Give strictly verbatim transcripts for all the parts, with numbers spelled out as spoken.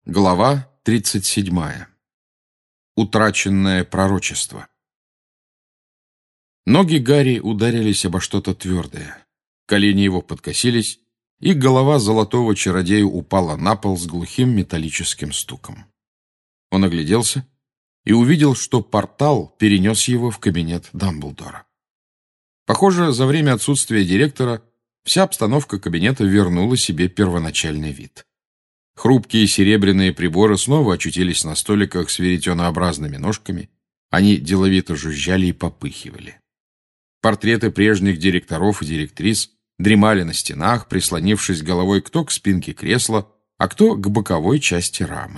Глава тридцать седьмая. Утраченное пророчество. Ноги Гарри ударились обо что-то твердое. Колени его подкосились, и голова золотого чародея упала на пол с глухим металлическим стуком. Он огляделся и увидел, что портал перенес его в кабинет Дамблдора. Похоже, за время отсутствия директора вся обстановка кабинета вернула себе первоначальный вид. Хрупкие серебряные приборы снова очутились на столиках с веретенообразными ножками. Они деловито жужжали и попыхивали. Портреты прежних директоров и директрис дремали на стенах, прислонившись головой кто к спинке кресла, а кто к боковой части рамы.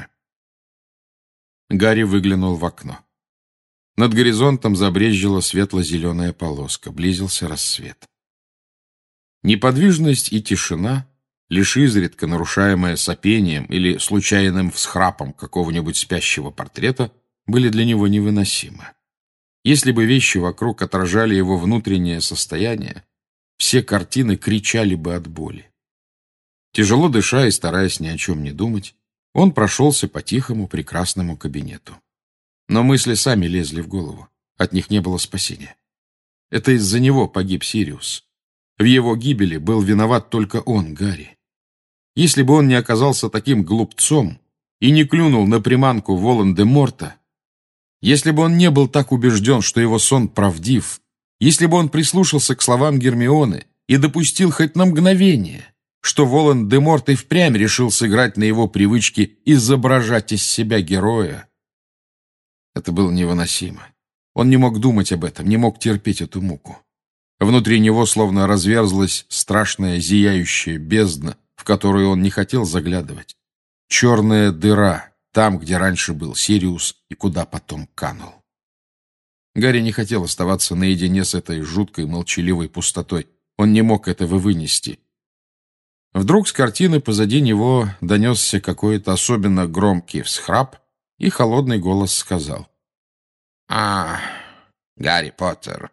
Гарри выглянул в окно. Над горизонтом забрезжила светло-зеленая полоска, близился рассвет. Неподвижность и тишина, лишь изредка нарушаемая сопением или случайным всхрапом какого-нибудь спящего портрета, были для него невыносимы. Если бы вещи вокруг отражали его внутреннее состояние, все картины кричали бы от боли. Тяжело дыша и стараясь ни о чем не думать, он прошелся по тихому прекрасному кабинету. Но мысли сами лезли в голову, от них не было спасения. Это из-за него погиб Сириус. В его гибели был виноват только он, Гарри. Если бы он не оказался таким глупцом и не клюнул на приманку Волан-де-Морта, если бы он не был так убежден, что его сон правдив, если бы он прислушался к словам Гермионы и допустил хоть на мгновение, что Волан-де-Морт и впрямь решил сыграть на его привычке изображать из себя героя, это было невыносимо. Он не мог думать об этом, не мог терпеть эту муку. Внутри него словно разверзлась страшная зияющая бездна, в которую он не хотел заглядывать. Черная дыра, там, где раньше был Сириус и куда потом канул. Гарри не хотел оставаться наедине с этой жуткой молчаливой пустотой. Он не мог этого вынести. Вдруг с картины позади него донесся какой-то особенно громкий всхрап, и холодный голос сказал: «А, Гарри Поттер».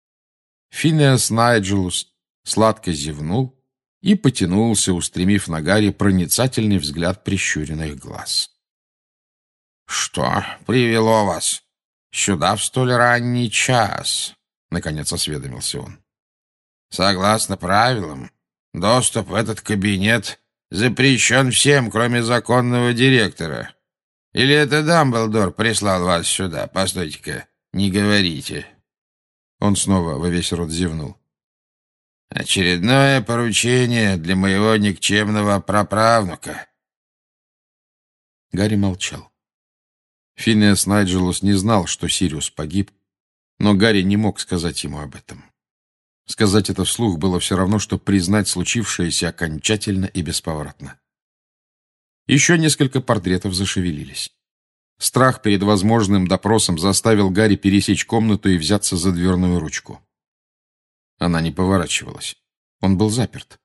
Финиас Найджелус сладко зевнул и потянулся, устремив на Гарри проницательный взгляд прищуренных глаз. «Что привело вас сюда в столь ранний час?» — наконец осведомился он. «Согласно правилам, доступ в этот кабинет запрещен всем, кроме законного директора. Или это Дамблдор прислал вас сюда? Постойте-ка, не говорите». Он снова во весь рот зевнул. «Очередное поручение для моего никчемного праправнука». Гарри молчал. Финиас Найджелус не знал, что Сириус погиб, но Гарри не мог сказать ему об этом. Сказать это вслух было все равно, что признать случившееся окончательно и бесповоротно. Еще несколько портретов зашевелились. Страх перед возможным допросом заставил Гарри пересечь комнату и взяться за дверную ручку. Она не поворачивалась. Он был заперт.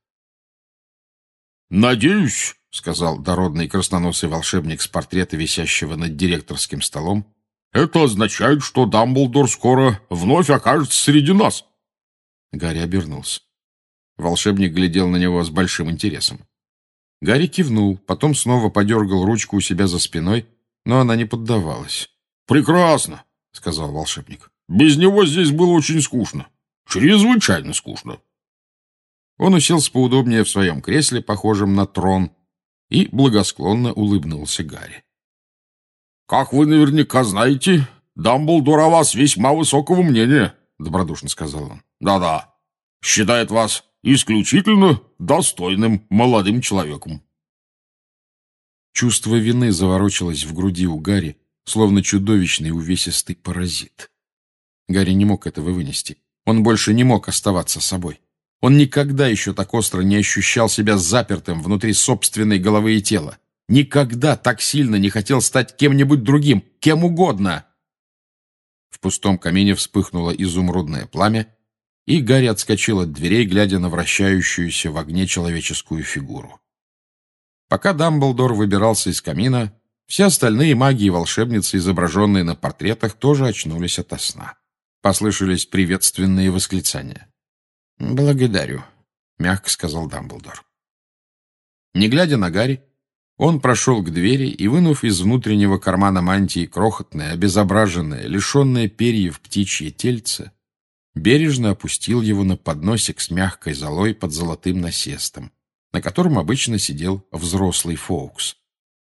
«Надеюсь, — сказал дородный красноносый волшебник с портрета, висящего над директорским столом, — это означает, что Дамблдор скоро вновь окажется среди нас». Гарри обернулся. Волшебник глядел на него с большим интересом. Гарри кивнул, потом снова подергал ручку у себя за спиной, но она не поддавалась. «Прекрасно, — сказал волшебник. — Без него здесь было очень скучно. Чрезвычайно скучно». Он уселся поудобнее в своем кресле, похожем на трон, и благосклонно улыбнулся Гарри. «Как вы наверняка знаете, Дамблдор о вас весьма высокого мнения, — добродушно сказал он. — Да-да, считает вас исключительно достойным молодым человеком». Чувство вины заворочилось в груди у Гарри, словно чудовищный увесистый паразит. Гарри не мог этого вынести. Он больше не мог оставаться собой. Он никогда еще так остро не ощущал себя запертым внутри собственной головы и тела. Никогда так сильно не хотел стать кем-нибудь другим, кем угодно. В пустом камине вспыхнуло изумрудное пламя, и Гарри отскочил от дверей, глядя на вращающуюся в огне человеческую фигуру. Пока Дамблдор выбирался из камина, все остальные маги и волшебницы, изображенные на портретах, тоже очнулись ото сна. Послышались приветственные восклицания. «Благодарю», — мягко сказал Дамблдор. Не глядя на Гарри, Он прошел к двери и, вынув из внутреннего кармана мантии крохотное, обезображенное, лишенное перьев птичье тельце, бережно опустил его на подносик с мягкой золой под золотым насестом, на котором обычно сидел взрослый Фоукс.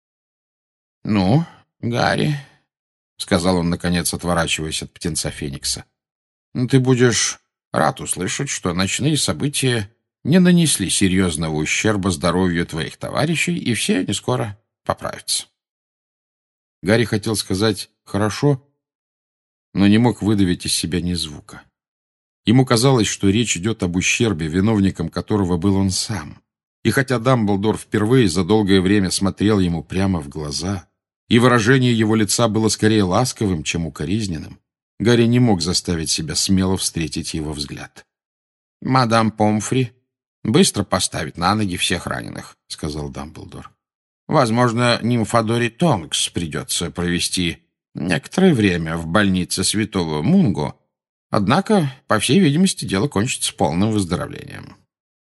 — Ну, Гарри, — сказал он, наконец, отворачиваясь от птенца Феникса, — ты будешь рад услышать, что ночные события не нанесли серьезного ущерба здоровью твоих товарищей, и все они скоро поправятся. Гарри хотел сказать «хорошо», но не мог выдавить из себя ни звука. Ему казалось, что речь идет об ущербе, виновником которого был он сам. И хотя Дамблдор впервые за долгое время смотрел ему прямо в глаза, и выражение его лица было скорее ласковым, чем укоризненным, Гарри не мог заставить себя смело встретить его взгляд. «Мадам Помфри быстро поставит на ноги всех раненых», — сказал Дамблдор. «Возможно, нимфадоре Тонкс придется провести некоторое время в больнице святого Мунго, однако, по всей видимости, дело кончится полным выздоровлением».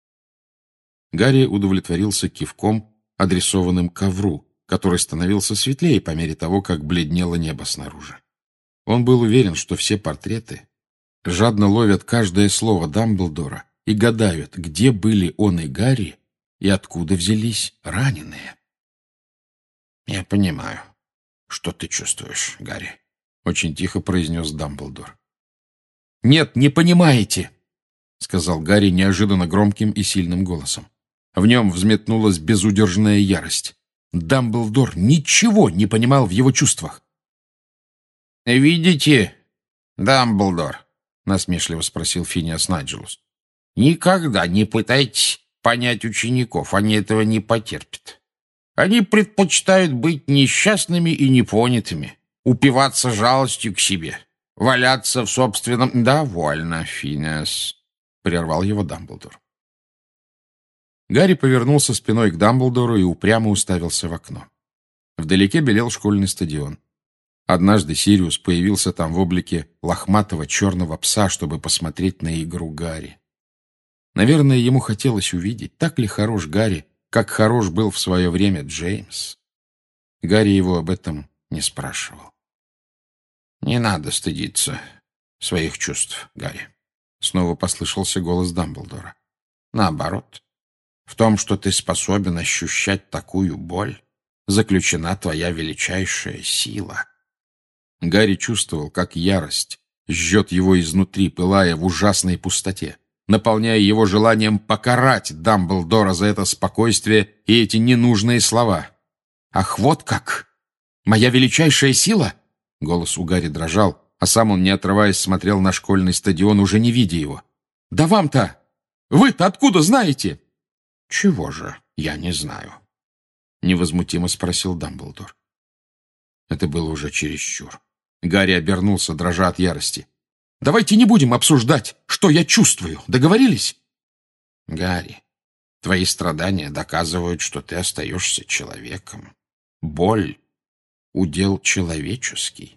Гарри удовлетворился кивком, адресованным ковру, который становился светлее по мере того, как бледнело небо снаружи. Он был уверен, что все портреты жадно ловят каждое слово Дамблдора и гадают, где были он и Гарри, и откуда взялись раненые. «Я понимаю, что ты чувствуешь, Гарри», — очень тихо произнес Дамблдор. «Нет, не понимаете», — сказал Гарри неожиданно громким и сильным голосом. В нем взметнулась безудержная ярость. Дамблдор ничего не понимал в его чувствах. «Видите, Дамблдор?» — насмешливо спросил Финиас Найджелус. «Никогда не пытайтесь понять учеников, они этого не потерпят. Они предпочитают быть несчастными и непонятыми, упиваться жалостью к себе, валяться в собственном...» «Довольно, Финиас», — прервал его Дамблдор. Гарри повернулся спиной к Дамблдору и упрямо уставился в окно. Вдалеке белел школьный стадион. Однажды Сириус появился там в облике лохматого черного пса, чтобы посмотреть на игру Гарри. Наверное, ему хотелось увидеть, так ли хорош Гарри, как хорош был в свое время Джеймс. Гарри его об этом не спрашивал. «Не надо стыдиться своих чувств, Гарри», — снова послышался голос Дамблдора. «Наоборот, в том, что ты способен ощущать такую боль, заключена твоя величайшая сила». Гарри чувствовал, как ярость жжет его изнутри, пылая в ужасной пустоте, наполняя его желанием покарать Дамблдора за это спокойствие и эти ненужные слова. «Ах, вот как! Моя величайшая сила!» Голос у Гарри дрожал, а сам он, не отрываясь, смотрел на школьный стадион, уже не видя его. «Да вам-то! Вы-то откуда знаете?» «Чего же я не знаю?» — невозмутимо спросил Дамблдор. Это было уже чересчур. Гарри обернулся, дрожа от ярости. «Давайте не будем обсуждать, что я чувствую. Договорились?» «Гарри, твои страдания доказывают, что ты остаешься человеком. Боль — удел человеческий».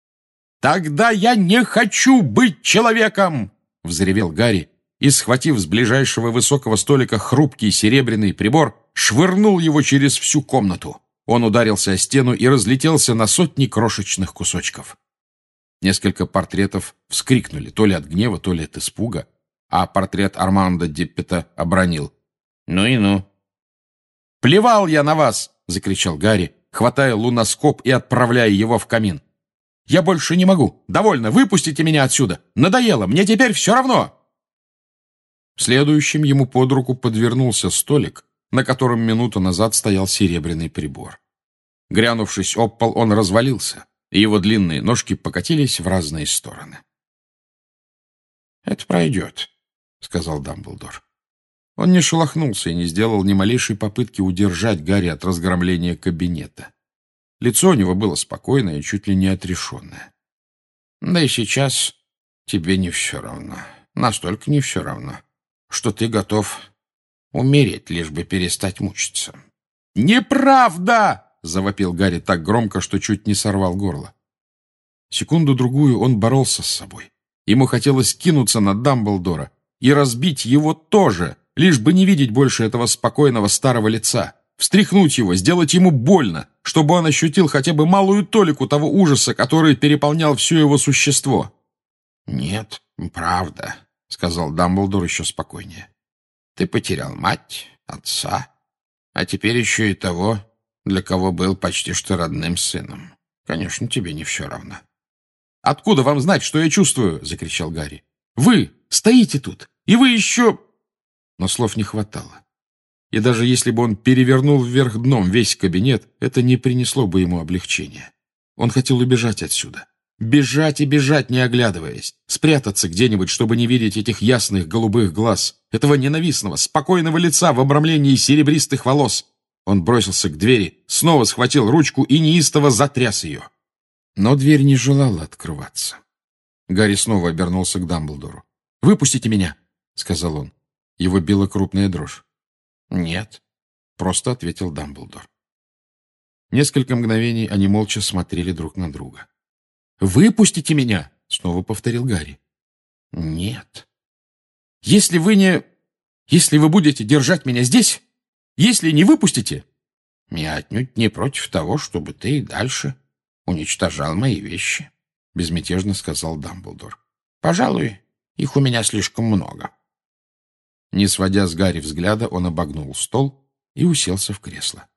«Тогда я не хочу быть человеком!» — взревел Гарри и, схватив с ближайшего высокого столика хрупкий серебряный прибор, швырнул его через всю комнату. Он ударился о стену и разлетелся на сотни крошечных кусочков. Несколько портретов вскрикнули, то ли от гнева, то ли от испуга, а портрет Армандо Диппета обронил: «Ну и ну!» «Плевал я на вас!» — закричал Гарри, хватая луноскоп и отправляя его в камин. «Я больше не могу! Довольно! Выпустите меня отсюда! Надоело! Мне теперь все равно!» Следующим ему под руку подвернулся столик, на котором минуту назад стоял серебряный прибор. Грянувшись об пол, он развалился, и его длинные ножки покатились в разные стороны. «Это пройдет», — сказал Дамблдор. Он не шелохнулся и не сделал ни малейшей попытки удержать Гарри от разгромления кабинета. Лицо у него было спокойное и чуть ли не отрешенное. «Да и сейчас тебе не все равно, настолько не все равно, что ты готов умереть, лишь бы перестать мучиться». «Неправда!» — завопил Гарри так громко, что чуть не сорвал горло. Секунду-другую он боролся с собой. Ему хотелось кинуться на Дамблдора и разбить его тоже, лишь бы не видеть больше этого спокойного старого лица. встряхнуть его, сделать ему больно, чтобы он ощутил хотя бы малую толику того ужаса, который переполнял все его существо. «Нет, правда», — сказал Дамблдор еще спокойнее. «Ты потерял мать, отца, а теперь еще и того, для кого был почти что родным сыном. Конечно, тебе не все равно». «Откуда вам знать, что я чувствую?» — закричал Гарри. «Вы стоите тут, и вы еще...» Но слов не хватало. И даже если бы он перевернул вверх дном весь кабинет, это не принесло бы ему облегчения. Он хотел убежать отсюда. Бежать и бежать, не оглядываясь. Спрятаться где-нибудь, чтобы не видеть этих ясных голубых глаз, этого ненавистного, спокойного лица в обрамлении серебристых волос. Он бросился к двери, снова схватил ручку и неистово затряс ее. Но дверь не желала открываться. Гарри снова обернулся к Дамблдору. «Выпустите меня!» — сказал он. Его била крупная дрожь. «Нет», — просто ответил Дамблдор. Несколько мгновений они молча смотрели друг на друга. «Выпустите меня!» — снова повторил Гарри. «Нет. Если вы не... Если вы будете держать меня здесь, если не выпустите...» «Я отнюдь не против того, чтобы ты и дальше уничтожал мои вещи», — безмятежно сказал Дамблдор. «Пожалуй, их у меня слишком много». Не сводя с Гарри взгляда, он обогнул стол и уселся в кресло.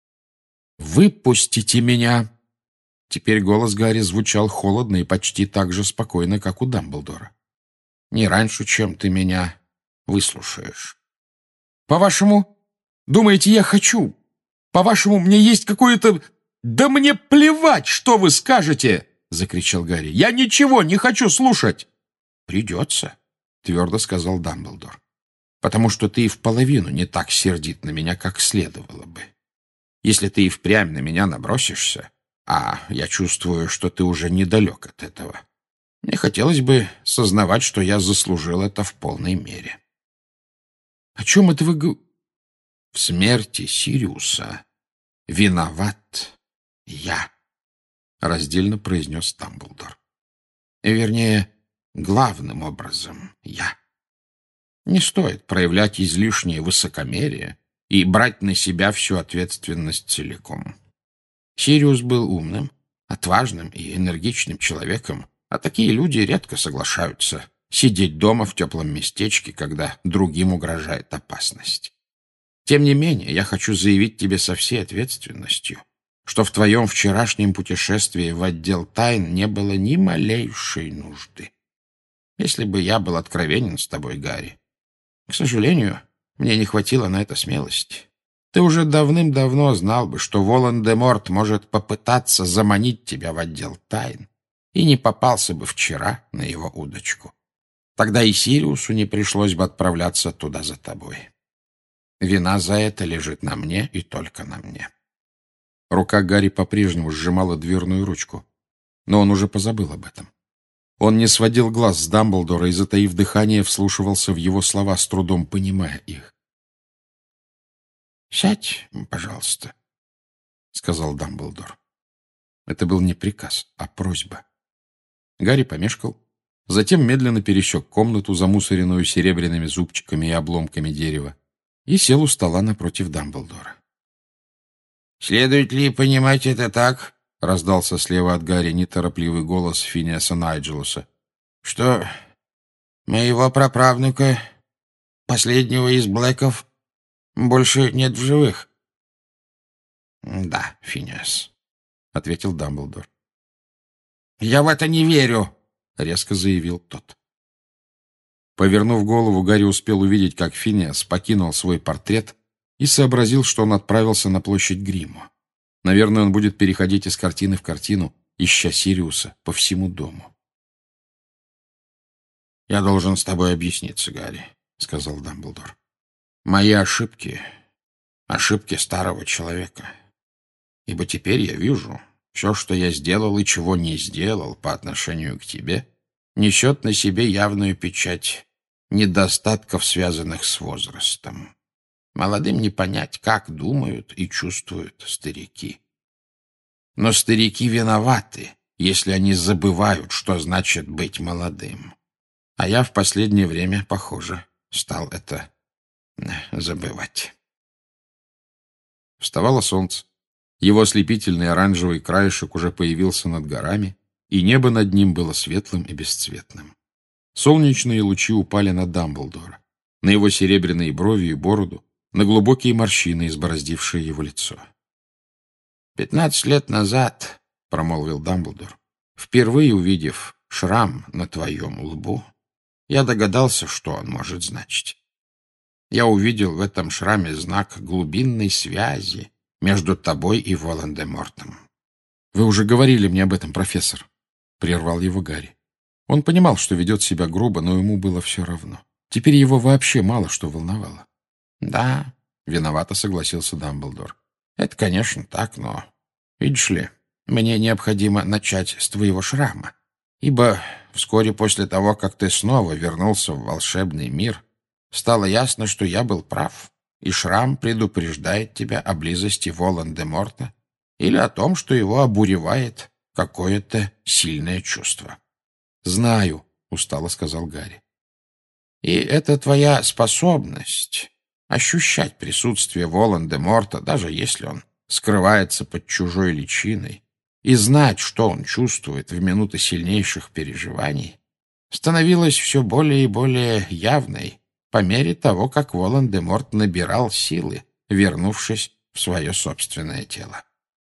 «Выпустите меня!» Теперь голос Гарри звучал холодно и почти так же спокойно, как у Дамблдора. «Не раньше, чем ты меня выслушаешь». «По-вашему, думаете, я хочу? По-вашему, мне есть какое-то... Да мне плевать, что вы скажете!» — закричал Гарри. «Я ничего не хочу слушать!» «Придется», — твердо сказал Дамблдор. «Потому что ты и в половину не так сердит на меня, как следовало бы. Если ты и впрямь на меня набросишься, а я чувствую, что ты уже недалек от этого, мне хотелось бы сознавать, что я заслужил это в полной мере». «О чем это вы говорите?» «В смерти Сириуса виноват я», — раздельно произнес Дамблдор. «Вернее, главным образом я. Не стоит проявлять излишнее высокомерие и брать на себя всю ответственность целиком. Сириус был умным, отважным и энергичным человеком, а такие люди редко соглашаются сидеть дома в теплом местечке, когда другим угрожает опасность. Тем не менее, я хочу заявить тебе со всей ответственностью, что в твоем вчерашнем путешествии в отдел тайн не было ни малейшей нужды. Если бы я был откровенен с тобой, Гарри, к сожалению, мне не хватило на это смелости. Ты уже давным-давно знал бы, что Волан-де-Морт может попытаться заманить тебя в отдел тайн, и не попался бы вчера на его удочку. Тогда и Сириусу не пришлось бы отправляться туда за тобой. Вина за это лежит на мне и только на мне». Рука Гарри по-прежнему сжимала дверную ручку, но он уже позабыл об этом. Он не сводил глаз с Дамблдора и, затаив дыхание, вслушивался в его слова, с трудом понимая их. «Сядь, пожалуйста», — сказал Дамблдор. Это был не приказ, а просьба. Гарри помешкал, затем медленно пересек комнату, замусоренную серебряными зубчиками и обломками дерева, и сел у стола напротив Дамблдора. «Следует ли понимать это так?» — раздался слева от Гарри неторопливый голос Финиаса Найджелуса. «Что моего праправнука, последнего из Блэков, больше нет в живых?» «Да, Финиас», — ответил Дамблдор. «Я в это не верю», — резко заявил тот. Повернув голову, Гарри успел увидеть, как Финиас покинул свой портрет и сообразил, что он отправился на площадь Гриммо. Наверное, он будет переходить из картины в картину, ища Сириуса по всему дому. «Я должен с тобой объясниться, Гарри», — сказал Дамблдор. «Мои ошибки — ошибки старого человека. Ибо теперь я вижу, все, что я сделал и чего не сделал по отношению к тебе, несет на себе явную печать недостатков, связанных с возрастом. Молодым не понять, как думают и чувствуют старики. Но старики виноваты, если они забывают, что значит быть молодым. А я в последнее время, похоже, стал это забывать». Вставало солнце. Его ослепительный оранжевый краешек уже появился над горами, и небо над ним было светлым и бесцветным. Солнечные лучи упали на Дамблдора, на его серебряные брови и бороду, на глубокие морщины, избороздившие его лицо. «Пятнадцать лет назад, — промолвил Дамблдор, — впервые увидев шрам на твоем лбу, я догадался, что он может значить. Я увидел в этом шраме знак глубинной связи между тобой и Волан-де-Мортом». «Вы уже говорили мне об этом, профессор», — прервал его Гарри. Он понимал, что ведет себя грубо, но ему было все равно. Теперь его вообще мало что волновало. «Да, — виновато согласился Дамблдор. — Это, конечно, так, но... Видишь ли, мне необходимо начать с твоего шрама, ибо вскоре после того, как ты снова вернулся в волшебный мир, стало ясно, что я был прав, и шрам предупреждает тебя о близости Волан-де-Морта или о том, что его обуревает какое-то сильное чувство». «Знаю», — устало сказал Гарри. «И это твоя способность ощущать присутствие Волан-де-Морта, даже если он скрывается под чужой личиной, и знать, что он чувствует в минуты сильнейших переживаний, становилась все более и более явной по мере того, как Волан-де-Морт набирал силы, вернувшись в свое собственное тело».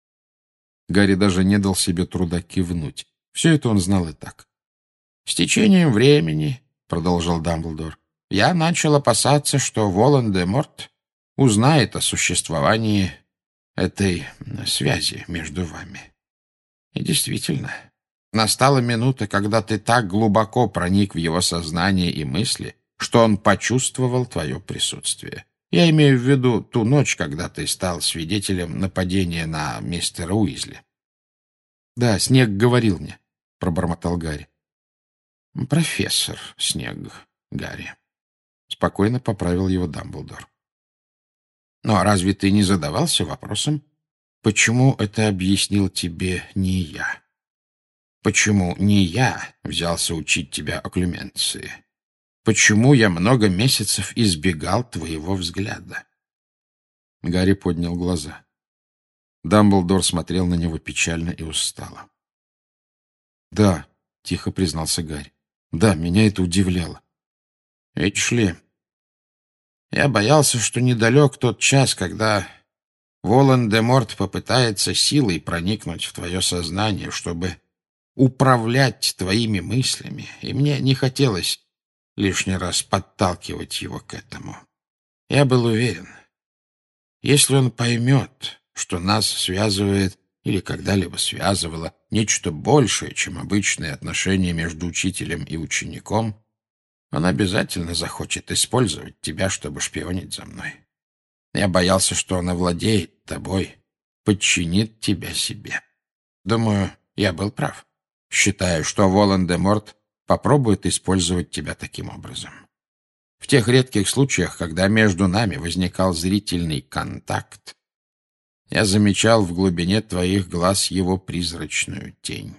Гарри даже не дал себе труда кивнуть. Все это он знал и так. «С течением времени, — продолжал Дамблдор, — я начал опасаться, что Волан-де-Морт узнает о существовании этой связи между вами. И действительно, настала минута, когда ты так глубоко проник в его сознание и мысли, что он почувствовал твое присутствие. Я имею в виду ту ночь, когда ты стал свидетелем нападения на мистера Уизли». «Да, Снег говорил мне», — пробормотал Гарри. «Профессор Снег, Гарри», — спокойно поправил его Дамблдор. «Но разве ты не задавался вопросом, почему это объяснил тебе не я? Почему не я взялся учить тебя окклюменции? Почему я много месяцев избегал твоего взгляда?» Гарри поднял глаза. Дамблдор смотрел на него печально и устало. «Да», — тихо признался Гарри. «Да, меня это удивляло». «Видишь ли, я боялся, что недалек тот час, когда Волан-де-Морт попытается силой проникнуть в твое сознание, чтобы управлять твоими мыслями, и мне не хотелось лишний раз подталкивать его к этому. Я был уверен, если он поймет, что нас связывает или когда-либо связывало нечто большее, чем обычные отношения между учителем и учеником, он обязательно захочет использовать тебя, чтобы шпионить за мной. Я боялся, что он овладеет тобой, подчинит тебя себе. Думаю, я был прав. Считаю, что Волан-де-Морт попробует использовать тебя таким образом. В тех редких случаях, когда между нами возникал зрительный контакт, я замечал в глубине твоих глаз его призрачную тень».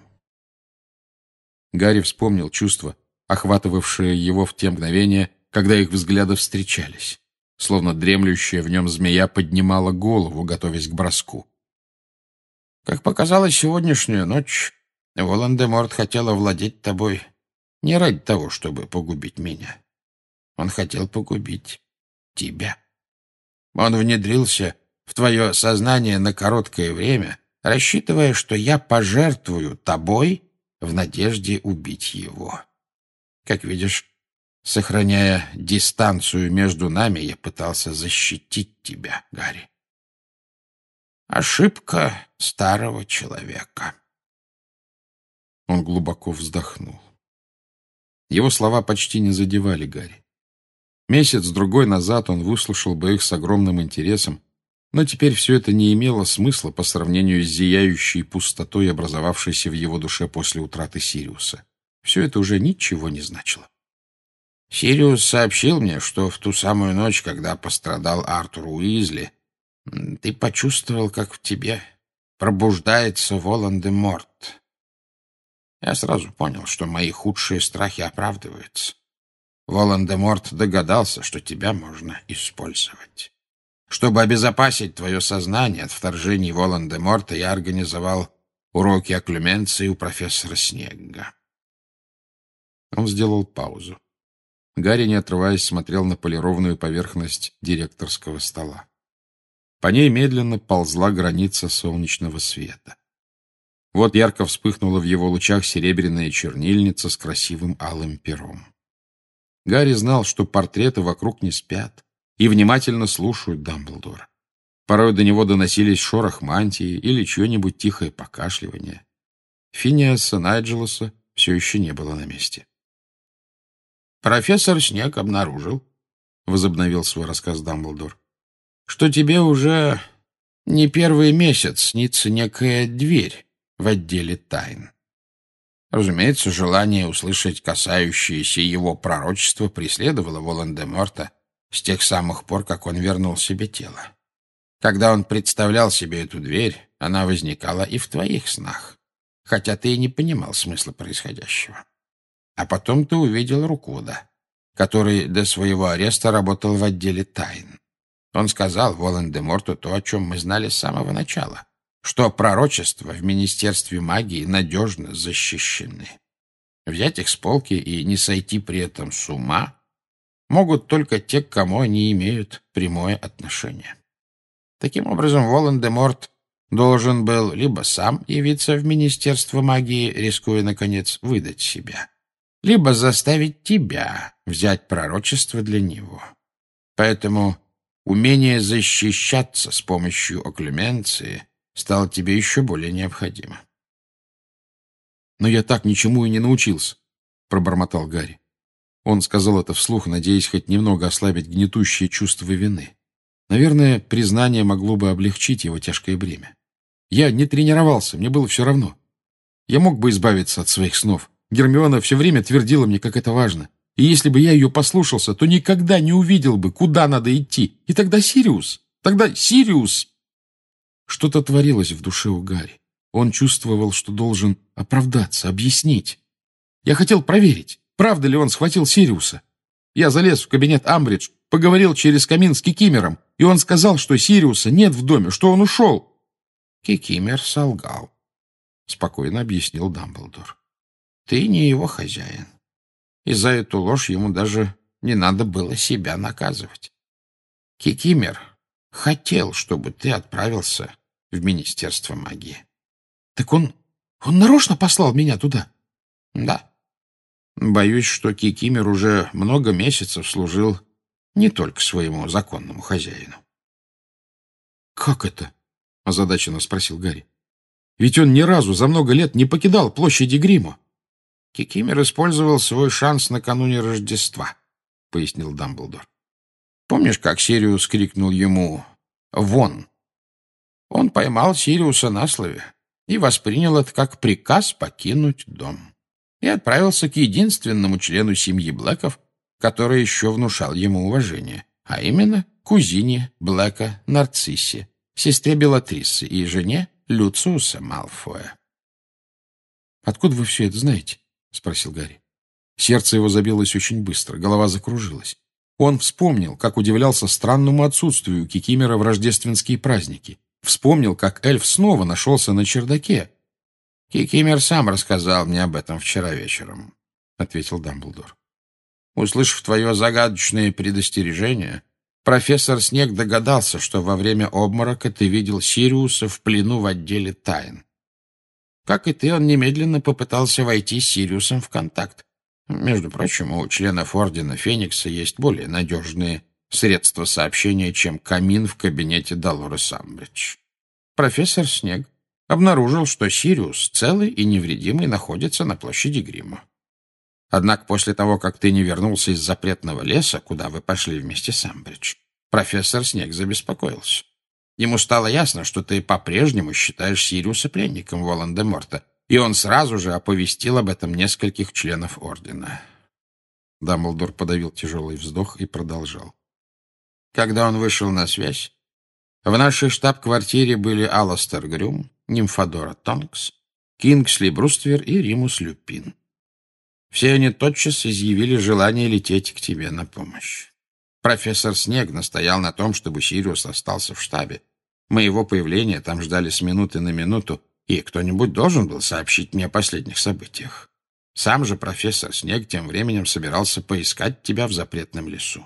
Гарри вспомнил чувство, охватывавшее его в те мгновения, когда их взгляды встречались, словно дремлющая в нем змея поднимала голову, готовясь к броску. «Как показалось, сегодняшнюю ночь Волан-де-Морт хотел овладеть тобой не ради того, чтобы погубить меня. Он хотел погубить тебя. Он внедрился в твое сознание на короткое время, рассчитывая, что я пожертвую тобой в надежде убить его. Как видишь, сохраняя дистанцию между нами, я пытался защитить тебя, Гарри. Ошибка старого человека». Он глубоко вздохнул. Его слова почти не задевали Гарри. Месяц-другой назад он выслушал бы их с огромным интересом, но теперь все это не имело смысла по сравнению с зияющей пустотой, образовавшейся в его душе после утраты Сириуса. Все это уже ничего не значило. «Сириус сообщил мне, что в ту самую ночь, когда пострадал Артур Уизли, ты почувствовал, как в тебе пробуждается Волан-де-Морт. Я сразу понял, что мои худшие страхи оправдываются. Волан-де-Морт догадался, что тебя можно использовать, Чтобы обезопасить твое сознание от вторжений Волан-де-Морта, я организовал уроки окклюменции у профессора Снегга». Он сделал паузу. Гарри, не отрываясь, смотрел на полированную поверхность директорского стола. По ней медленно ползла граница солнечного света. Вот ярко вспыхнула в его лучах серебряная чернильница с красивым алым пером. Гарри знал, что портреты вокруг не спят и внимательно слушают Дамблдора. Порой до него доносились шорох мантии или чье-нибудь тихое покашливание. Финиаса Найджелоса все еще не было на месте. «Профессор Снегг обнаружил, — возобновил свой рассказ Дамблдор, — что тебе уже не первый месяц снится некая дверь в отделе тайн. Разумеется, желание услышать касающееся его пророчества преследовало Волан-де-Морта с тех самых пор, как он вернул себе тело. Когда он представлял себе эту дверь, она возникала и в твоих снах, хотя ты и не понимал смысла происходящего. А потом ты увидел Рукуда, который до своего ареста работал в отделе тайн. Он сказал Волан-де-Морту то, о чем мы знали с самого начала, что пророчества в Министерстве магии надежно защищены. Взять их с полки и не сойти при этом с ума могут только те, к кому они имеют прямое отношение. Таким образом, Волан-де-Морт должен был либо сам явиться в Министерство магии, рискуя, наконец, выдать себя, либо заставить тебя взять пророчество для него. Поэтому умение защищаться с помощью окклюменции стало тебе еще более необходимо. «Но я так ничему и не научился», — пробормотал Гарри. Он сказал это вслух, надеясь хоть немного ослабить гнетущее чувство вины. Наверное, признание могло бы облегчить его тяжкое бремя. Я не тренировался, мне было все равно. Я мог бы избавиться от своих снов. Гермиона все время твердила мне, как это важно. И если бы я ее послушался, то никогда не увидел бы, куда надо идти. И тогда Сириус, тогда Сириус... Что-то творилось в душе у Гарри. Он чувствовал, что должен оправдаться, объяснить. Я хотел проверить, правда ли он схватил Сириуса. Я залез в кабинет Амбридж, поговорил через камин с Кикимером, и он сказал, что Сириуса нет в доме, что он ушел. Кикимер солгал, — спокойно объяснил Дамблдор. Ты не его хозяин. И за эту ложь ему даже не надо было себя наказывать. Кикимер хотел, чтобы ты отправился в Министерство магии. Так он... он нарочно послал меня туда? Да. Боюсь, что Кикимер уже много месяцев служил не только своему законному хозяину. Как это? Озадаченно спросил Гарри. Ведь он ни разу за много лет не покидал площади Гримма. Кикимер использовал свой шанс накануне Рождества, — пояснил Дамблдор. Помнишь, как Сириус крикнул ему «Вон!»? Он поймал Сириуса на слове и воспринял это как приказ покинуть дом. И отправился к единственному члену семьи Блэков, который еще внушал ему уважение, а именно кузине Блэка Нарциссе, сестре Белатрисы и жене Люциуса Малфоя. «Откуда вы все это знаете?» — спросил Гарри. Сердце его забилось очень быстро, голова закружилась. Он вспомнил, как удивлялся странному отсутствию Кикимера в рождественские праздники. Вспомнил, как эльф снова нашелся на чердаке. «Кикимер сам рассказал мне об этом вчера вечером», — ответил Дамблдор. «Услышав твое загадочное предостережение, профессор Снегг догадался, что во время обморока ты видел Сириуса в плену в отделе тайн. Как и ты, он немедленно попытался войти с Сириусом в контакт. Между прочим, у членов Ордена Феникса есть более надежные средства сообщения, чем камин в кабинете Долорес Амбридж. Профессор Снегг обнаружил, что Сириус целый и невредимый находится на площади Гримма. Однако после того, как ты не вернулся из запретного леса, куда вы пошли вместе с Амбридж, профессор Снегг забеспокоился. Ему стало ясно, что ты по-прежнему считаешь Сириуса пленником Волан-де-Морта, и он сразу же оповестил об этом нескольких членов Ордена. Дамблдор подавил тяжелый вздох и продолжал. Когда он вышел на связь, в нашей штаб-квартире были Аластер Грюм, Нимфодора Тонкс, Кингсли Бруствер и Римус Люпин. Все они тотчас изъявили желание лететь к тебе на помощь. Профессор Снег настоял на том, чтобы Сириус остался в штабе. Моего появления там ждали с минуты на минуту, и кто-нибудь должен был сообщить мне о последних событиях. Сам же профессор Снег тем временем собирался поискать тебя в запретном лесу.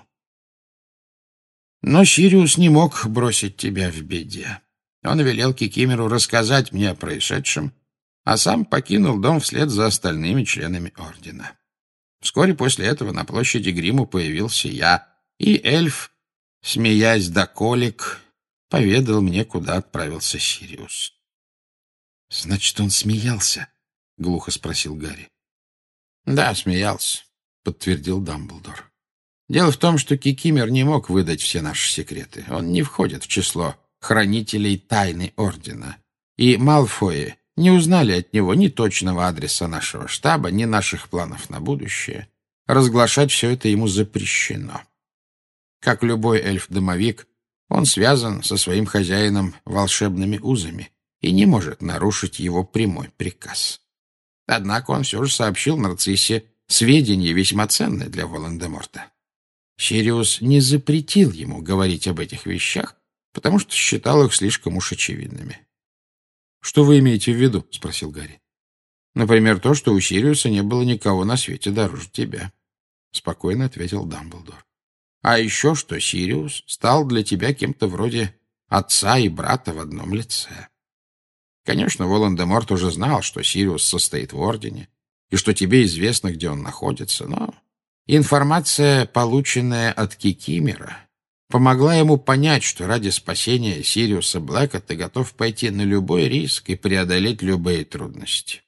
Но Сириус не мог бросить тебя в беде. Он велел Кикимеру рассказать мне о происшедшем, а сам покинул дом вслед за остальными членами ордена. Вскоре после этого на площади Гриму появился я, и эльф, смеясь до колик, поведал мне, куда отправился Сириус. — Значит, он смеялся? — глухо спросил Гарри. — Да, смеялся, — подтвердил Дамблдор. Дело в том, что Кикимер не мог выдать все наши секреты. Он не входит в число хранителей тайны ордена. И Малфои не узнали от него ни точного адреса нашего штаба, ни наших планов на будущее. Разглашать все это ему запрещено. Как любой эльф-домовик, он связан со своим хозяином волшебными узами и не может нарушить его прямой приказ. Однако он все же сообщил Нарциссе сведения, весьма ценные для Волан-де-Морта. Сириус не запретил ему говорить об этих вещах, потому что считал их слишком уж очевидными. — Что вы имеете в виду? — спросил Гарри. — Например, то, что у Сириуса не было никого на свете дороже тебя, — спокойно ответил Дамблдор. — А еще, что Сириус стал для тебя кем-то вроде отца и брата в одном лице. Конечно, Волан-де-Морт уже знал, что Сириус состоит в Ордене, и что тебе известно, где он находится, но информация, полученная от Кикимера, помогла ему понять, что ради спасения Сириуса Блэка ты готов пойти на любой риск и преодолеть любые трудности.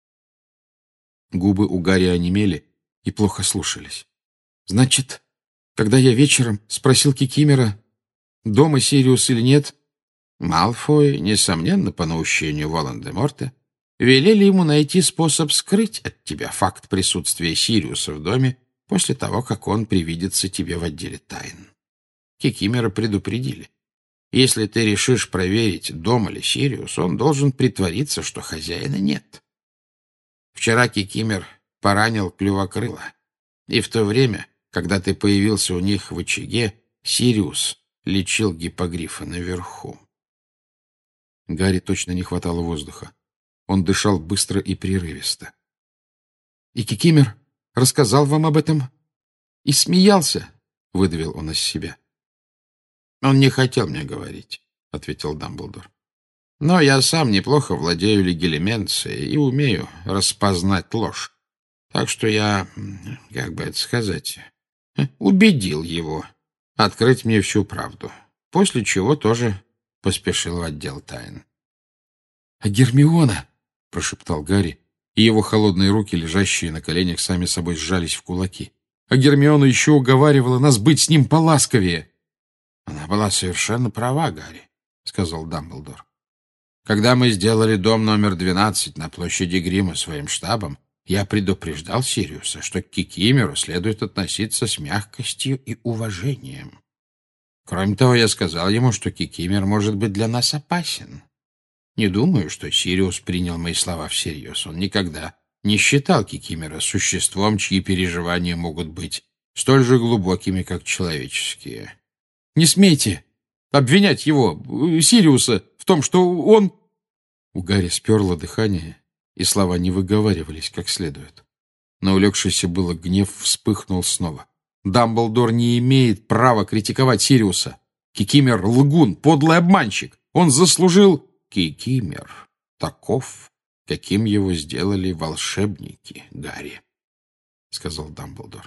Губы у Гарри онемели и плохо слушались. Значит, когда я вечером спросил Кикимера, дома Сириус или нет, Малфой, несомненно, по наущению Волан-де-Морта, велели ему найти способ скрыть от тебя факт присутствия Сириуса в доме после того, как он привидится тебе в отделе тайн. Кикимера предупредили. Если ты решишь проверить, дома ли Сириус, он должен притвориться, что хозяина нет. Вчера Кикимер поранил Клювокрыла, и в то время, когда ты появился у них в очаге, Сириус лечил гиппогрифа наверху. Гарри точно не хватало воздуха. Он дышал быстро и прерывисто. — И Кикимер рассказал вам об этом и смеялся, — выдавил он из себя. — Он не хотел мне говорить, — ответил Дамблдор. — Но я сам неплохо владею легилименцией и умею распознать ложь. Так что я, как бы это сказать, убедил его открыть мне всю правду, после чего тоже поспешил в отдел тайн. — А Гермиона? — прошептал Гарри, и его холодные руки, лежащие на коленях, сами собой сжались в кулаки. — А Гермиона еще уговаривала нас быть с ним поласковее. — Она была совершенно права, Гарри, — сказал Дамблдор. — Когда мы сделали дом номер двенадцать на площади Грима своим штабом, я предупреждал Сириуса, что к Кикимеру следует относиться с мягкостью и уважением. Кроме того, я сказал ему, что Кикимер может быть для нас опасен. Не думаю, что Сириус принял мои слова всерьез. Он никогда не считал Кикимера существом, чьи переживания могут быть столь же глубокими, как человеческие. — Не смейте обвинять его, Сириуса, в том, что он... У Гарри сперло дыхание, и слова не выговаривались как следует. Но улегшийся было гнев вспыхнул снова. Дамблдор не имеет права критиковать Сириуса. Кикимер — лгун, подлый обманщик. Он заслужил... Кикимер таков, каким его сделали волшебники, Гарри, — сказал Дамблдор.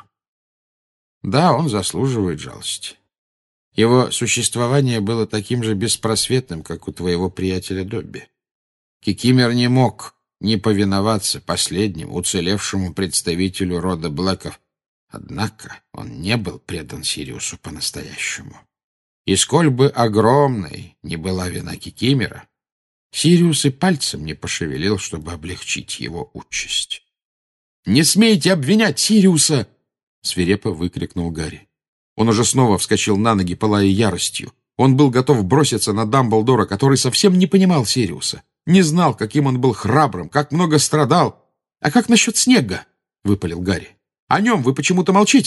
Да, он заслуживает жалости. Его существование было таким же беспросветным, как у твоего приятеля Добби. Кикимер не мог не повиноваться последнему уцелевшему представителю рода Блэков, однако он не был предан Сириусу по-настоящему. И сколь бы огромной ни была вина Кикимера, Сириус и пальцем не пошевелил, чтобы облегчить его участь. — Не смейте обвинять Сириуса! — свирепо выкрикнул Гарри. Он уже снова вскочил на ноги, пылая яростью. Он был готов броситься на Дамблдора, который совсем не понимал Сириуса, не знал, каким он был храбрым, как много страдал. — А как насчет Снега? — выпалил Гарри. — О нем вы почему-то молчите.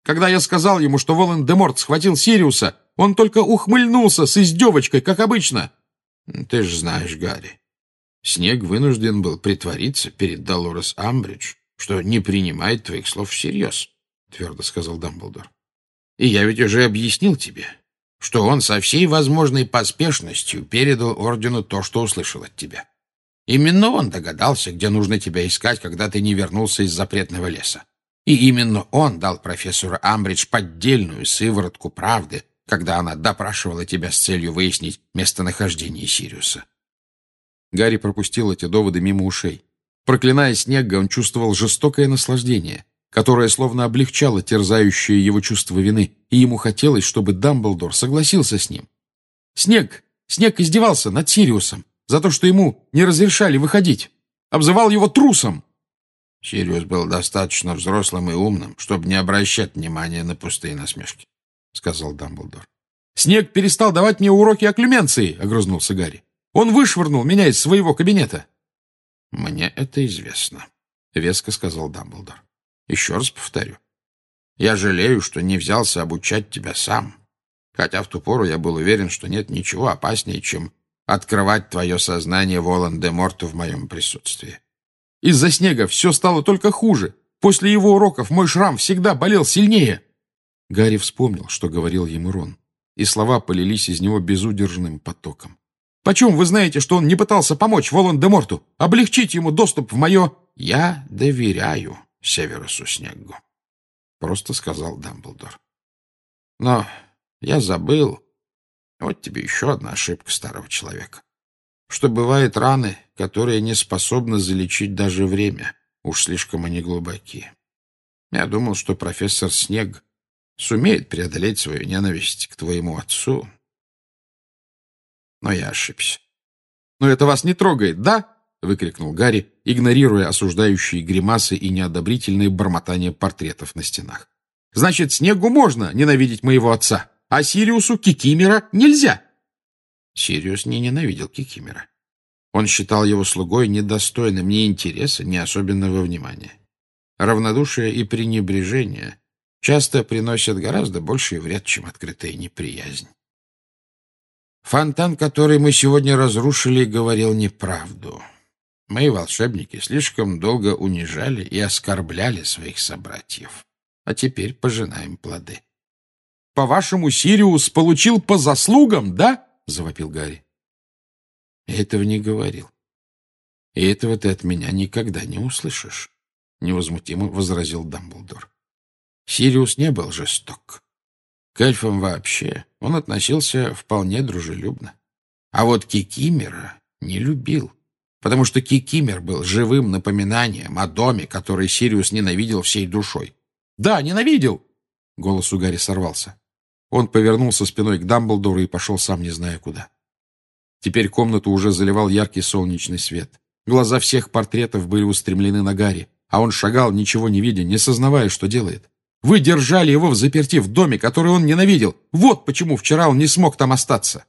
Когда я сказал ему, что Волан-де-Морт схватил Сириуса, он только ухмыльнулся с издевочкой, как обычно. Ты же знаешь, Гарри, Снег вынужден был притвориться перед Долорес Амбридж, что не принимает твоих слов всерьез, — твердо сказал Дамблдор. И я ведь уже объяснил тебе, что он со всей возможной поспешностью передал Ордену то, что услышал от тебя. Именно он догадался, где нужно тебя искать, когда ты не вернулся из запретного леса. И именно он дал профессору Амбридж поддельную сыворотку правды, когда она допрашивала тебя с целью выяснить местонахождение Сириуса. Гарри пропустил эти доводы мимо ушей. Проклиная Снегга, он чувствовал жестокое наслаждение, которое словно облегчало терзающее его чувство вины, и ему хотелось, чтобы Дамблдор согласился с ним. Снег! Снег издевался над Сириусом за то, что ему не разрешали выходить. Обзывал его трусом. Сириус был достаточно взрослым и умным, чтобы не обращать внимания на пустые насмешки, — сказал Дамблдор. Снег перестал давать мне уроки окклюменции, — огрызнулся Гарри. Он вышвырнул меня из своего кабинета. — Мне это известно, — веско сказал Дамблдор. — Еще раз повторю. Я жалею, что не взялся обучать тебя сам, хотя в ту пору я был уверен, что нет ничего опаснее, чем открывать твое сознание Волан-де-Морту в моем присутствии. Из-за Снега все стало только хуже. После его уроков мой шрам всегда болел сильнее. Гарри вспомнил, что говорил ему Рон, и слова полились из него безудержным потоком. Почем вы знаете, что он не пытался помочь Волан-де-Морту, облегчить ему доступ в мое... — Я доверяю Северусу Снеггу, — просто сказал Дамблдор. Но я забыл, вот тебе еще одна ошибка старого человека, что бывают раны, которые не способны залечить даже время, уж слишком они глубоки. Я думал, что профессор Снегг сумеет преодолеть свою ненависть к твоему отцу, но я ошибся. — Но это вас не трогает, да? — выкрикнул Гарри, игнорируя осуждающие гримасы и неодобрительные бормотания портретов на стенах. — Значит, Снеггу можно ненавидеть моего отца, а Сириусу Кикимора нельзя. Сириус не ненавидел Кикимора. Он считал его слугой недостойным ни интереса, ни особенного внимания. Равнодушие и пренебрежение часто приносят гораздо больший вред, чем открытая неприязнь. Фонтан, который мы сегодня разрушили, говорил неправду. Мы, волшебники, слишком долго унижали и оскорбляли своих собратьев, а теперь пожинаем плоды. — По-вашему, Сириус получил по заслугам, да? — завопил Гарри. — Я этого не говорил. И этого ты от меня никогда не услышишь, — невозмутимо возразил Дамблдор. Сириус не был жесток. К эльфам вообще он относился вполне дружелюбно. А вот Кикимора не любил, потому что Кикимор был живым напоминанием о доме, который Сириус ненавидел всей душой. — Да, ненавидел! — голос у Гарри сорвался. Он повернулся спиной к Дамблдору и пошел сам не зная куда. Теперь комнату уже заливал яркий солнечный свет. Глаза всех портретов были устремлены на Гарри, а он шагал, ничего не видя, не сознавая, что делает. Вы держали его взаперти в доме, который он ненавидел. Вот почему вчера он не смог там остаться.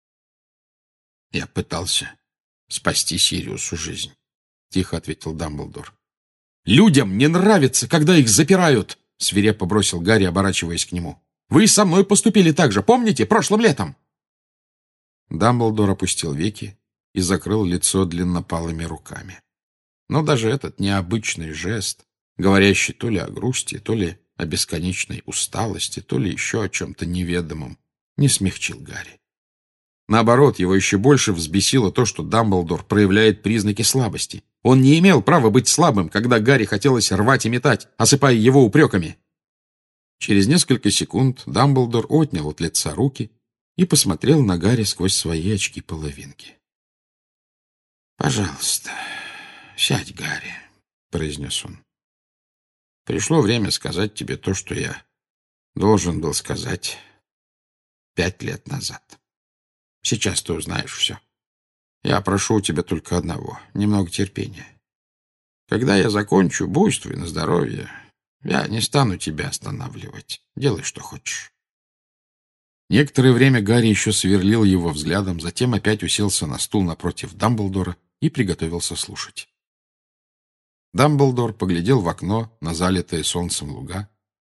— Я пытался спасти Сириусу жизнь, — тихо ответил Дамблдор. — Людям не нравится, когда их запирают, — свирепо бросил Гарри, оборачиваясь к нему. — Вы со мной поступили так же, помните, прошлым летом? Дамблдор опустил веки и закрыл лицо длиннопалыми руками. Но даже этот необычный жест, говорящий то ли о грусти, то ли о бесконечной усталости, то ли еще о чем-то неведомом, не смягчил Гарри. Наоборот, его еще больше взбесило то, что Дамблдор проявляет признаки слабости. Он не имел права быть слабым, когда Гарри хотелось рвать и метать, осыпая его упреками. Через несколько секунд Дамблдор отнял от лица руки и посмотрел на Гарри сквозь свои очки-половинки. — Пожалуйста, сядь, Гарри, — произнес он. — Пришло время сказать тебе то, что я должен был сказать пять лет назад. Сейчас ты узнаешь все. Я прошу у тебя только одного — немного терпения. Когда я закончу, буйствуй на здоровье. Я не стану тебя останавливать. Делай, что хочешь. Некоторое время Гарри еще сверлил его взглядом, затем опять уселся на стул напротив Дамблдора и приготовился слушать. Дамблдор поглядел в окно на залитые солнцем луга,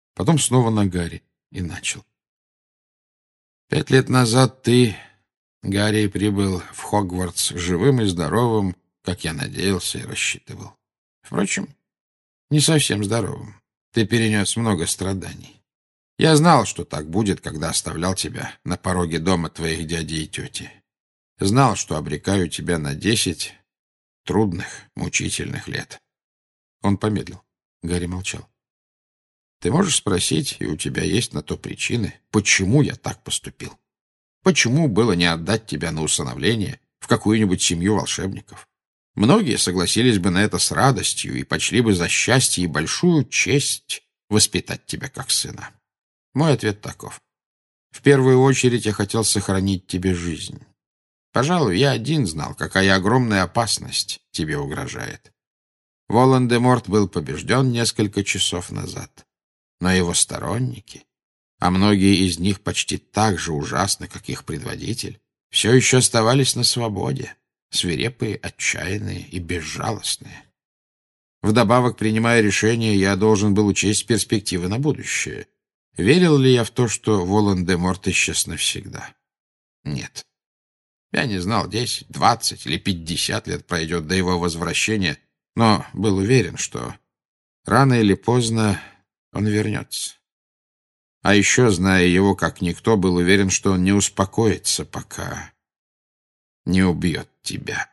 потом снова на Гарри и начал. Пять лет назад ты, Гарри, прибыл в Хогвартс живым и здоровым, как я надеялся и рассчитывал. Впрочем, не совсем здоровым. Ты перенес много страданий. Я знал, что так будет, когда оставлял тебя на пороге дома твоих дяди и тети. Знал, что обрекаю тебя на десять трудных, мучительных лет. Он помедлил. Гарри молчал. Ты можешь спросить, и у тебя есть на то причины, почему я так поступил? Почему было не отдать тебя на усыновление в какую-нибудь семью волшебников? Многие согласились бы на это с радостью и почли бы за счастье и большую честь воспитать тебя как сына. Мой ответ таков. В первую очередь я хотел сохранить тебе жизнь. Пожалуй, я один знал, какая огромная опасность тебе угрожает. Волан-де-Морт был побежден несколько часов назад. Но его сторонники, а многие из них почти так же ужасны, как их предводитель, все еще оставались на свободе, свирепые, отчаянные и безжалостные. Вдобавок, принимая решение, я должен был учесть перспективы на будущее. Верил ли я в то, что Волан-де-Морт исчез навсегда? Нет. Я не знал, десять, двадцать или пятьдесят лет пройдет до его возвращения, но был уверен, что рано или поздно он вернется. А еще, зная его как никто, был уверен, что он не успокоится, пока не убьет тебя.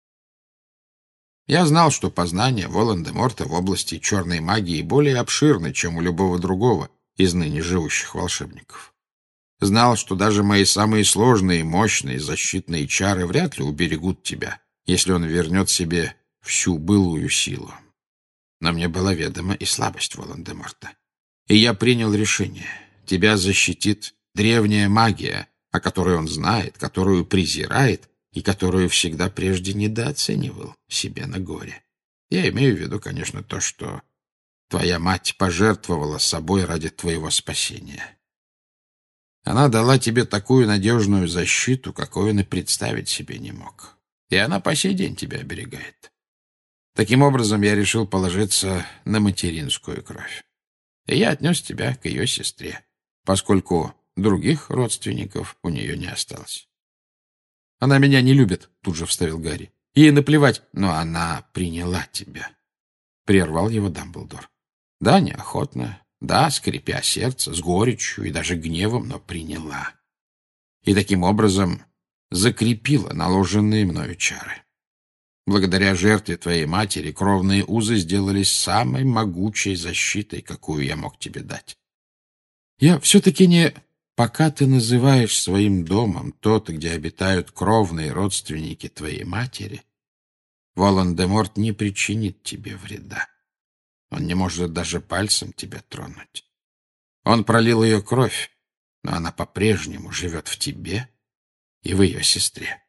Я знал, что познания Волан-де-Морта в области черной магии более обширны, чем у любого другого из ныне живущих волшебников. Знал, что даже мои самые сложные и мощные защитные чары вряд ли уберегут тебя, если он вернет себе всю былую силу. Но мне была ведома и слабость Волан-де-Морта. И я принял решение. Тебя защитит древняя магия, о которой он знает, которую презирает и которую всегда прежде недооценивал себе на горе. Я имею в виду, конечно, то, что твоя мать пожертвовала собой ради твоего спасения. Она дала тебе такую надежную защиту, какой он и представить себе не мог. И она по сей день тебя оберегает. Таким образом, я решил положиться на материнскую кровь. И я отнес тебя к ее сестре, поскольку других родственников у нее не осталось. «Она меня не любит», — тут же вставил Гарри. «Ей наплевать, но она приняла тебя», — прервал его Дамблдор. «Да, неохотно, да, скрипя сердце, с горечью и даже гневом, но приняла. И таким образом закрепила наложенные мною чары. Благодаря жертве твоей матери кровные узы сделались самой могучей защитой, какую я мог тебе дать. Я все-таки не... Пока ты называешь своим домом тот, где обитают кровные родственники твоей матери, Волан-де-Морт не причинит тебе вреда. Он не может даже пальцем тебя тронуть. Он пролил ее кровь, но она по-прежнему живет в тебе и в ее сестре.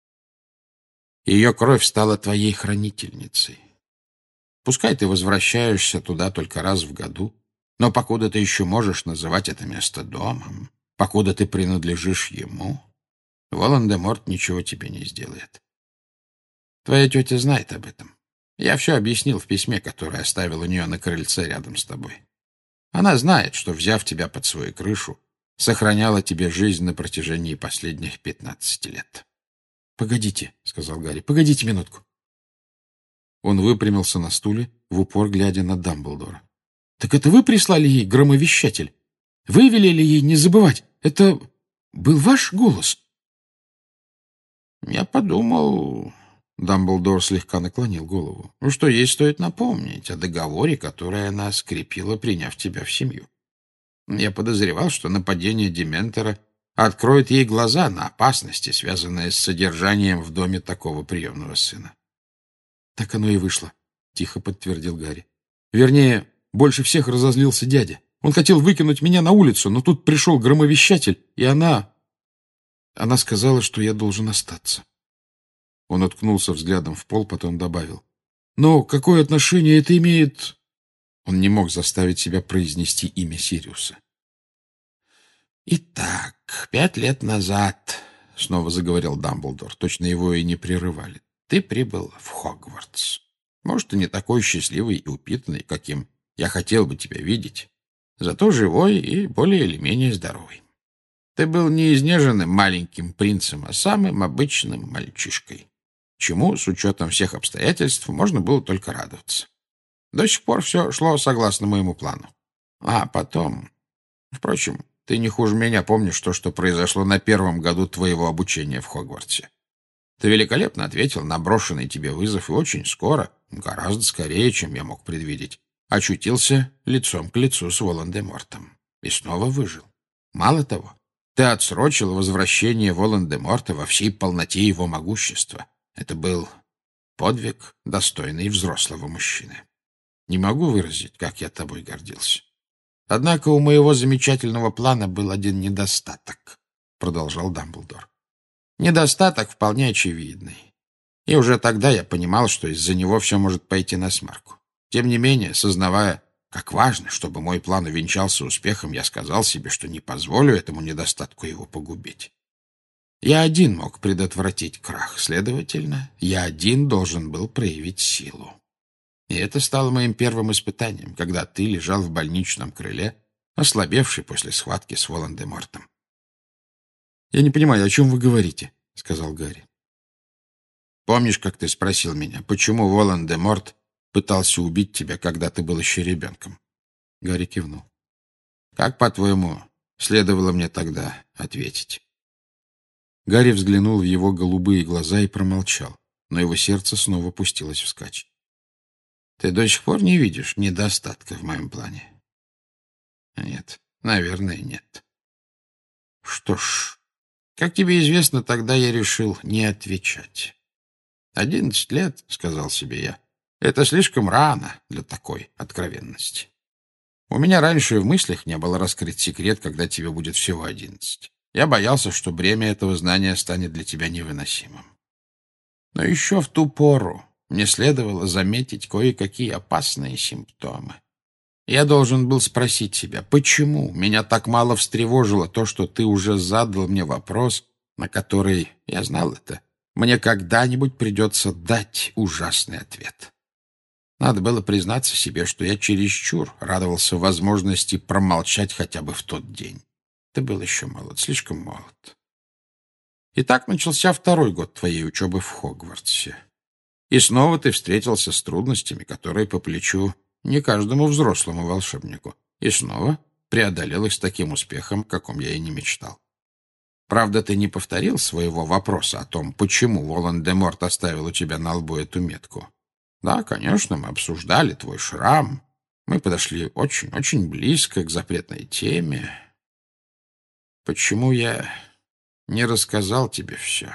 Ее кровь стала твоей хранительницей. Пускай ты возвращаешься туда только раз в году, но покуда ты еще можешь называть это место домом, покуда ты принадлежишь ему, Волан-де-Морт ничего тебе не сделает. Твоя тетя знает об этом. Я все объяснил в письме, которое оставил у нее на крыльце рядом с тобой. Она знает, что, взяв тебя под свою крышу, сохраняла тебе жизнь на протяжении последних пятнадцати лет. — Погодите, — сказал Гарри, — погодите минутку. Он выпрямился на стуле, в упор глядя на Дамблдора. — Так это вы прислали ей громовещатель? Вы велели ей не забывать? Это был ваш голос? — Я подумал... Дамблдор слегка наклонил голову. Ну, что ей стоит напомнить о договоре, который она скрепила, приняв тебя в семью. Я подозревал, что нападение Дементора откроет ей глаза на опасности, связанные с содержанием в доме такого приемного сына. — Так оно и вышло, — тихо подтвердил Гарри. — Вернее, больше всех разозлился дядя. Он хотел выкинуть меня на улицу, но тут пришел громовещатель, и она... Она сказала, что я должен остаться. Он уткнулся взглядом в пол, потом добавил. Но какое отношение это имеет... Он не мог заставить себя произнести имя Сириуса. «Итак, пять лет назад, — снова заговорил Дамблдор, точно его и не прерывали, — ты прибыл в Хогвартс. Может, ты не такой счастливый и упитанный, каким я хотел бы тебя видеть, зато живой и более или менее здоровый. Ты был не изнеженным маленьким принцем, а самым обычным мальчишкой, чему, с учетом всех обстоятельств, можно было только радоваться. До сих пор все шло согласно моему плану. А потом... Впрочем, ты не хуже меня помнишь то, что произошло на первом году твоего обучения в Хогвартсе. Ты великолепно ответил на брошенный тебе вызов и очень скоро, гораздо скорее, чем я мог предвидеть, очутился лицом к лицу с Волан-де-Мортом. И снова выжил. Мало того, ты отсрочил возвращение Волан-де-Морта во всей полноте его могущества. Это был подвиг, достойный взрослого мужчины. Не могу выразить, как я тобой гордился. Однако у моего замечательного плана был один недостаток, продолжал Дамблдор. Недостаток вполне очевидный. И уже тогда я понимал, что из-за него все может пойти насмарку. Тем не менее, сознавая, как важно, чтобы мой план увенчался успехом, я сказал себе, что не позволю этому недостатку его погубить. Я один мог предотвратить крах, следовательно, я один должен был проявить силу. И это стало моим первым испытанием, когда ты лежал в больничном крыле, ослабевший после схватки с Волан-де-Мортом. — Я не понимаю, о чем вы говорите, — сказал Гарри. — Помнишь, как ты спросил меня, почему Волан-де-Морт пытался убить тебя, когда ты был еще ребенком? Гарри кивнул. — Как, по-твоему, следовало мне тогда ответить? Гарри взглянул в его голубые глаза и промолчал, но его сердце снова пустилось вскачь. Ты до сих пор не видишь недостатка в моем плане? Нет, наверное, нет. Что ж, как тебе известно, тогда я решил не отвечать. Одиннадцать лет, сказал себе я, это слишком рано для такой откровенности. У меня раньше в мыслях не было раскрыть секрет, когда тебе будет всего одиннадцать. Я боялся, что бремя этого знания станет для тебя невыносимым. Но еще в ту пору мне следовало заметить кое-какие опасные симптомы. Я должен был спросить себя, почему меня так мало встревожило то, что ты уже задал мне вопрос, на который, я знал это, мне когда-нибудь придется дать ужасный ответ. Надо было признаться себе, что я чересчур радовался возможности промолчать хотя бы в тот день. Ты был еще молод, слишком молод. И так начался второй год твоей учебы в Хогвартсе. И снова ты встретился с трудностями, которые по плечу не каждому взрослому волшебнику, и снова преодолел их с таким успехом, каком я и не мечтал. Правда, ты не повторил своего вопроса о том, почему Волан-де-Морт оставил у тебя на лбу эту метку. Да, конечно, мы обсуждали твой шрам, мы подошли очень-очень близко к запретной теме. Почему я не рассказал тебе все?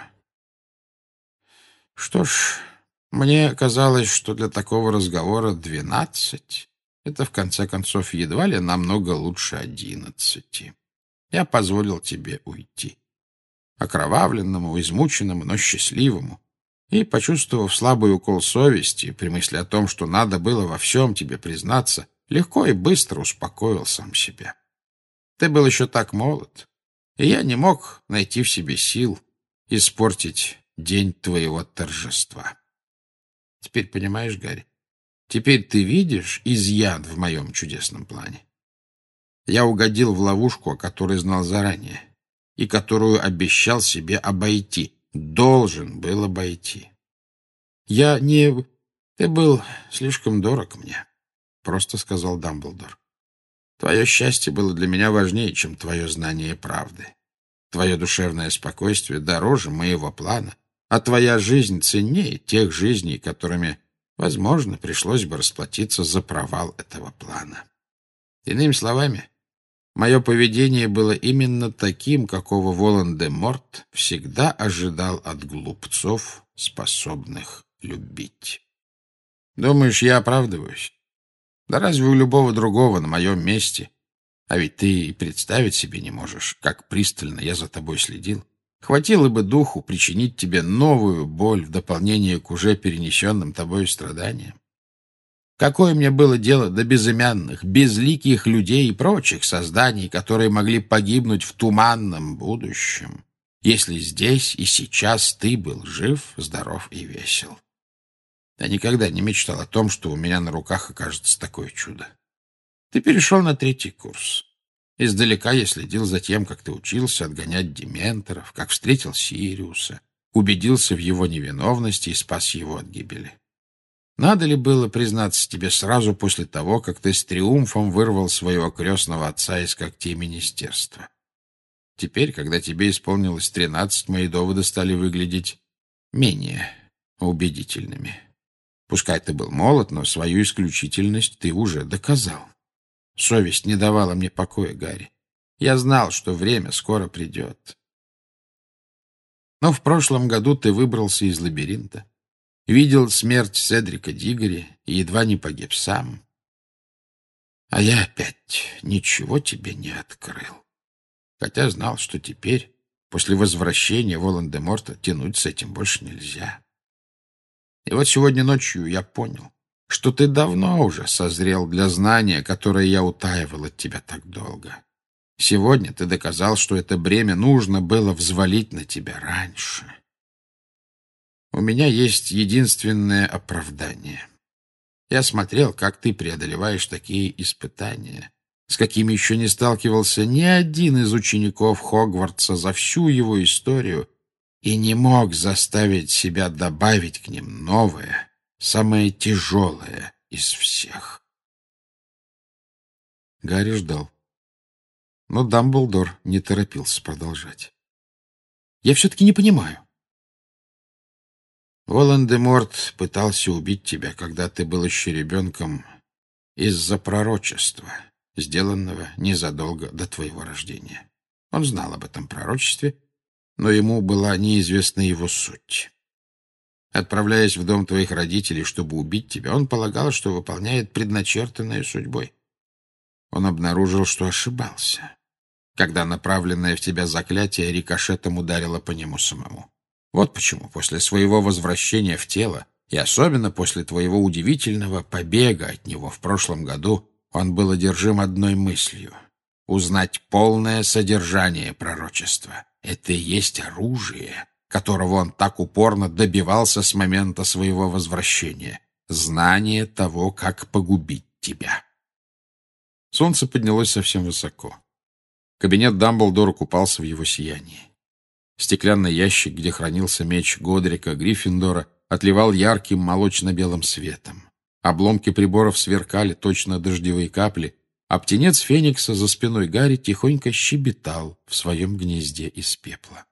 Что ж... Мне казалось, что для такого разговора двенадцать — это, в конце концов, едва ли намного лучше одиннадцати. Я позволил тебе уйти. Окровавленному, измученному, но счастливому. И, почувствовав слабый укол совести при мысли о том, что надо было во всем тебе признаться, легко и быстро успокоил сам себя. Ты был еще так молод, и я не мог найти в себе сил испортить день твоего торжества. Теперь понимаешь, Гарри? Теперь ты видишь изъян в моем чудесном плане. Я угодил в ловушку, о которой знал заранее, и которую обещал себе обойти. Должен был обойти. Я не... Ты был слишком дорог мне, — просто сказал Дамблдор. Твое счастье было для меня важнее, чем твое знание правды. Твое душевное спокойствие дороже моего плана. А твоя жизнь ценнее тех жизней, которыми, возможно, пришлось бы расплатиться за провал этого плана. Иными словами, мое поведение было именно таким, какого Волан-де-Морт всегда ожидал от глупцов, способных любить. Думаешь, я оправдываюсь? Да разве у любого другого на моем месте? А ведь ты и представить себе не можешь, как пристально я за тобой следил. Хватило бы духу причинить тебе новую боль в дополнение к уже перенесенным тобою страданиям. Какое мне было дело до безымянных, безликих людей и прочих созданий, которые могли погибнуть в туманном будущем, если здесь и сейчас ты был жив, здоров и весел? Я никогда не мечтал о том, что у меня на руках окажется такое чудо. Ты перешел на третий курс. Издалека я следил за тем, как ты учился отгонять дементоров, как встретил Сириуса, убедился в его невиновности и спас его от гибели. Надо ли было признаться тебе сразу после того, как ты с триумфом вырвал своего крестного отца из когтей министерства? Теперь, когда тебе исполнилось тринадцать, мои доводы стали выглядеть менее убедительными. Пускай ты был молод, но свою исключительность ты уже доказал. Совесть не давала мне покоя, Гарри. Я знал, что время скоро придет. Но в прошлом году ты выбрался из лабиринта, видел смерть Седрика Диггори и едва не погиб сам. А я опять ничего тебе не открыл. Хотя знал, что теперь, после возвращения Волан-де-Морта, тянуть с этим больше нельзя. И вот сегодня ночью я понял, что ты давно уже созрел для знания, которое я утаивал от тебя так долго. Сегодня ты доказал, что это бремя нужно было взвалить на тебя раньше. У меня есть единственное оправдание. Я смотрел, как ты преодолеваешь такие испытания, с какими еще не сталкивался ни один из учеников Хогвартса за всю его историю, и не мог заставить себя добавить к ним новое, самое тяжелое из всех. Гарри ждал. Но Дамблдор не торопился продолжать. «Я все-таки не понимаю». Волан-де-Морт пытался убить тебя, когда ты был еще ребенком, из-за пророчества, сделанного незадолго до твоего рождения. Он знал об этом пророчестве, но ему была неизвестна его суть. Отправляясь в дом твоих родителей, чтобы убить тебя, он полагал, что выполняет предначертанное судьбой. Он обнаружил, что ошибался, когда направленное в тебя заклятие рикошетом ударило по нему самому. Вот почему после своего возвращения в тело, и особенно после твоего удивительного побега от него в прошлом году, он был одержим одной мыслью — узнать полное содержание пророчества. Это и есть оружие, которого он так упорно добивался с момента своего возвращения. Знание того, как погубить тебя. Солнце поднялось совсем высоко. Кабинет Дамблдора купался в его сиянии. Стеклянный ящик, где хранился меч Годрика Гриффиндора, отливал ярким молочно-белым светом. Обломки приборов сверкали, точно дождевые капли, а птенец Феникса за спиной Гарри тихонько щебетал в своем гнезде из пепла.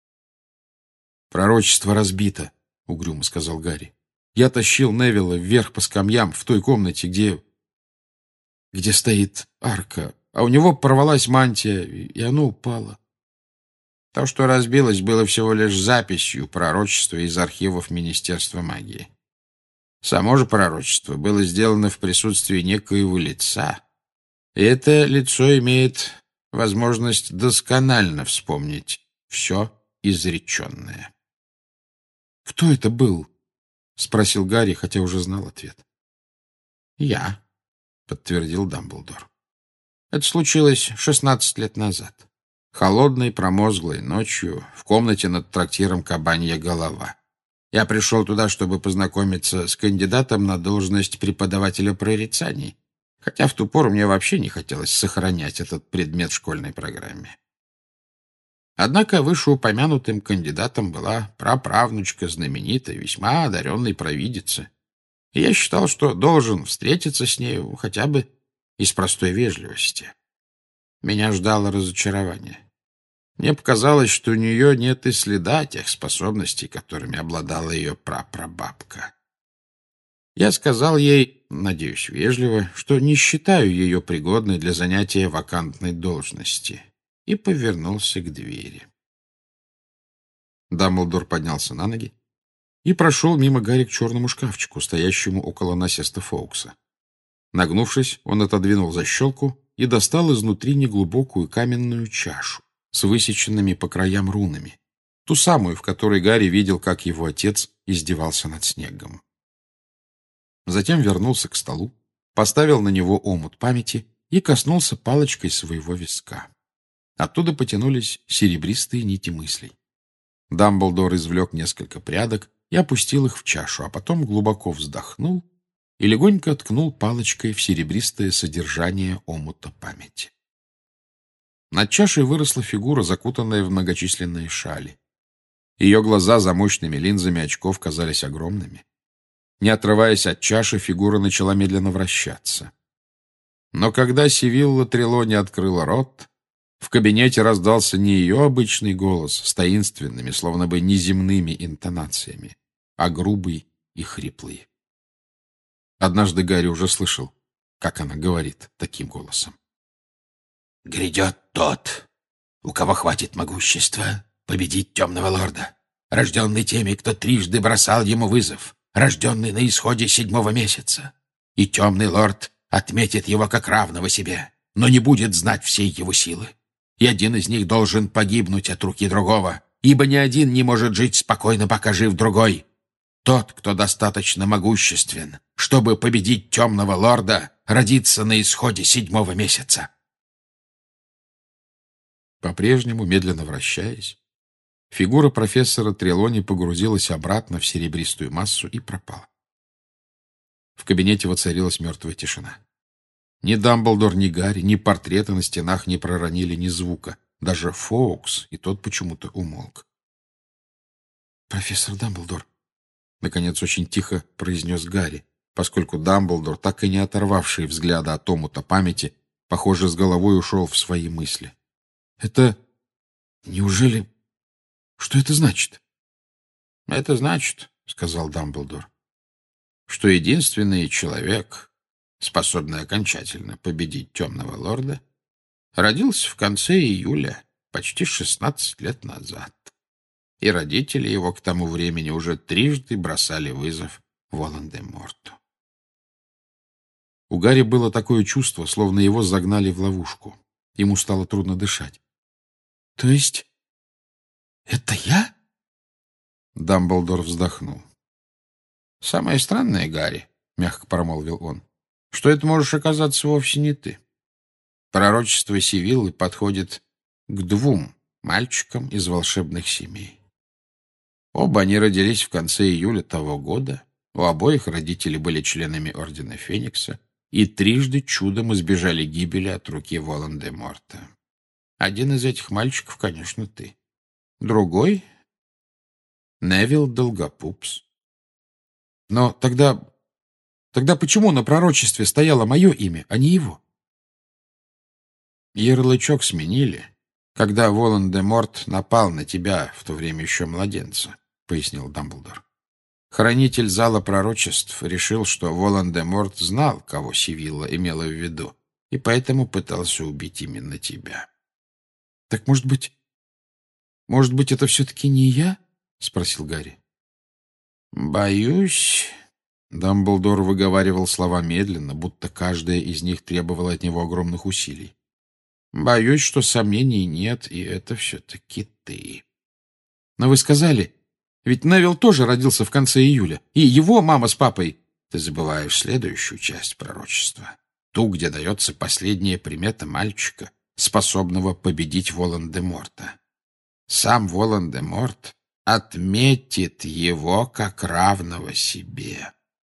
«Пророчество разбито», — угрюмо сказал Гарри. «Я тащил Невилла вверх по скамьям в той комнате, где... где стоит арка, а у него порвалась мантия, и оно упало. То, что разбилось, было всего лишь записью пророчества из архивов Министерства магии. Само же пророчество было сделано в присутствии некоего лица, и это лицо имеет возможность досконально вспомнить все изреченное». «Кто это был?» — спросил Гарри, хотя уже знал ответ. «Я», — подтвердил Дамблдор. «Это случилось шестнадцать лет назад. Холодной, промозглой ночью в комнате над трактиром «Кабанья голова». Я пришел туда, чтобы познакомиться с кандидатом на должность преподавателя прорицаний, хотя в ту пору мне вообще не хотелось сохранять этот предмет в школьной программе. Однако вышеупомянутым кандидатом была праправнучка знаменитой, весьма одаренной провидицы, и я считал, что должен встретиться с нею хотя бы из простой вежливости. Меня ждало разочарование. Мне показалось, что у нее нет и следа тех способностей, которыми обладала ее прапрабабка. Я сказал ей, надеюсь, вежливо, что не считаю ее пригодной для занятия вакантной должности, и повернулся к двери. Дамблдор поднялся на ноги и прошел мимо Гарри к черному шкафчику, стоящему около насеста Фоукса. Нагнувшись, он отодвинул защелку и достал изнутри неглубокую каменную чашу с высеченными по краям рунами, ту самую, в которой Гарри видел, как его отец издевался над Снеггом. Затем вернулся к столу, поставил на него омут памяти и коснулся палочкой своего виска. Оттуда потянулись серебристые нити мыслей. Дамблдор извлек несколько прядок и опустил их в чашу, а потом глубоко вздохнул и легонько ткнул палочкой в серебристое содержание омута памяти. Над чашей выросла фигура, закутанная в многочисленные шали. Ее глаза за мощными линзами очков казались огромными. Не отрываясь от чаши, фигура начала медленно вращаться. Но когда Сивилла Трелони открыла рот, в кабинете раздался не ее обычный голос с таинственными, словно бы неземными интонациями, а грубый и хриплый. Однажды Гарри уже слышал, как она говорит таким голосом. «Грядет тот, у кого хватит могущества победить темного лорда, рожденный теми, кто трижды бросал ему вызов, рожденный на исходе седьмого месяца. И темный лорд отметит его как равного себе, но не будет знать всей его силы. И один из них должен погибнуть от руки другого, ибо ни один не может жить спокойно, пока жив другой. Тот, кто достаточно могуществен, чтобы победить темного лорда, родится на исходе седьмого месяца». По-прежнему, медленно вращаясь, фигура профессора Трелони погрузилась обратно в серебристую массу и пропала. В кабинете воцарилась мертвая тишина. Ни Дамблдор, ни Гарри, ни портреты на стенах не проронили ни звука. Даже Фоукс, и тот почему-то умолк. «Профессор Дамблдор», — наконец очень тихо произнес Гарри, поскольку Дамблдор, так и не оторвавший взгляда от омута памяти, похоже, с головой ушел в свои мысли. «Это... неужели... что это значит?» «Это значит, — сказал Дамблдор, — что единственный человек, способный окончательно победить темного лорда, родился в конце июля, почти шестнадцать лет назад. И родители его к тому времени уже трижды бросали вызов Волан-де-Морту». У Гарри было такое чувство, словно его загнали в ловушку. Ему стало трудно дышать. «То есть это я?» Дамблдор вздохнул. «Самое странное, Гарри, — мягко промолвил он, — что это можешь оказаться вовсе не ты. Пророчество Сивиллы подходит к двум мальчикам из волшебных семей. Оба они родились в конце июля того года, у обоих родители были членами Ордена Феникса и трижды чудом избежали гибели от руки Волан-де-Морта. Один из этих мальчиков, конечно, ты. Другой — Невилл Долгопупс. Но тогда... Тогда почему на пророчестве стояло мое имя, а не его? Ярлычок сменили, когда Волан-де-Морт напал на тебя, в то время еще младенца, — пояснил Дамблдор. Хранитель зала пророчеств решил, что Волан-де-Морт знал, кого Сивилла имела в виду, и поэтому пытался убить именно тебя. — Так, может быть... Может быть, это все-таки не я? — спросил Гарри. — Боюсь... Дамблдор выговаривал слова медленно, будто каждая из них требовала от него огромных усилий. «Боюсь, что сомнений нет, и это все-таки ты». «Но вы сказали, ведь Невилл тоже родился в конце июля, и его мама с папой...» «Ты забываешь следующую часть пророчества, ту, где дается последняя примета мальчика, способного победить Волан-де-Морта. Сам Волан-де-Морт отметит его как равного себе».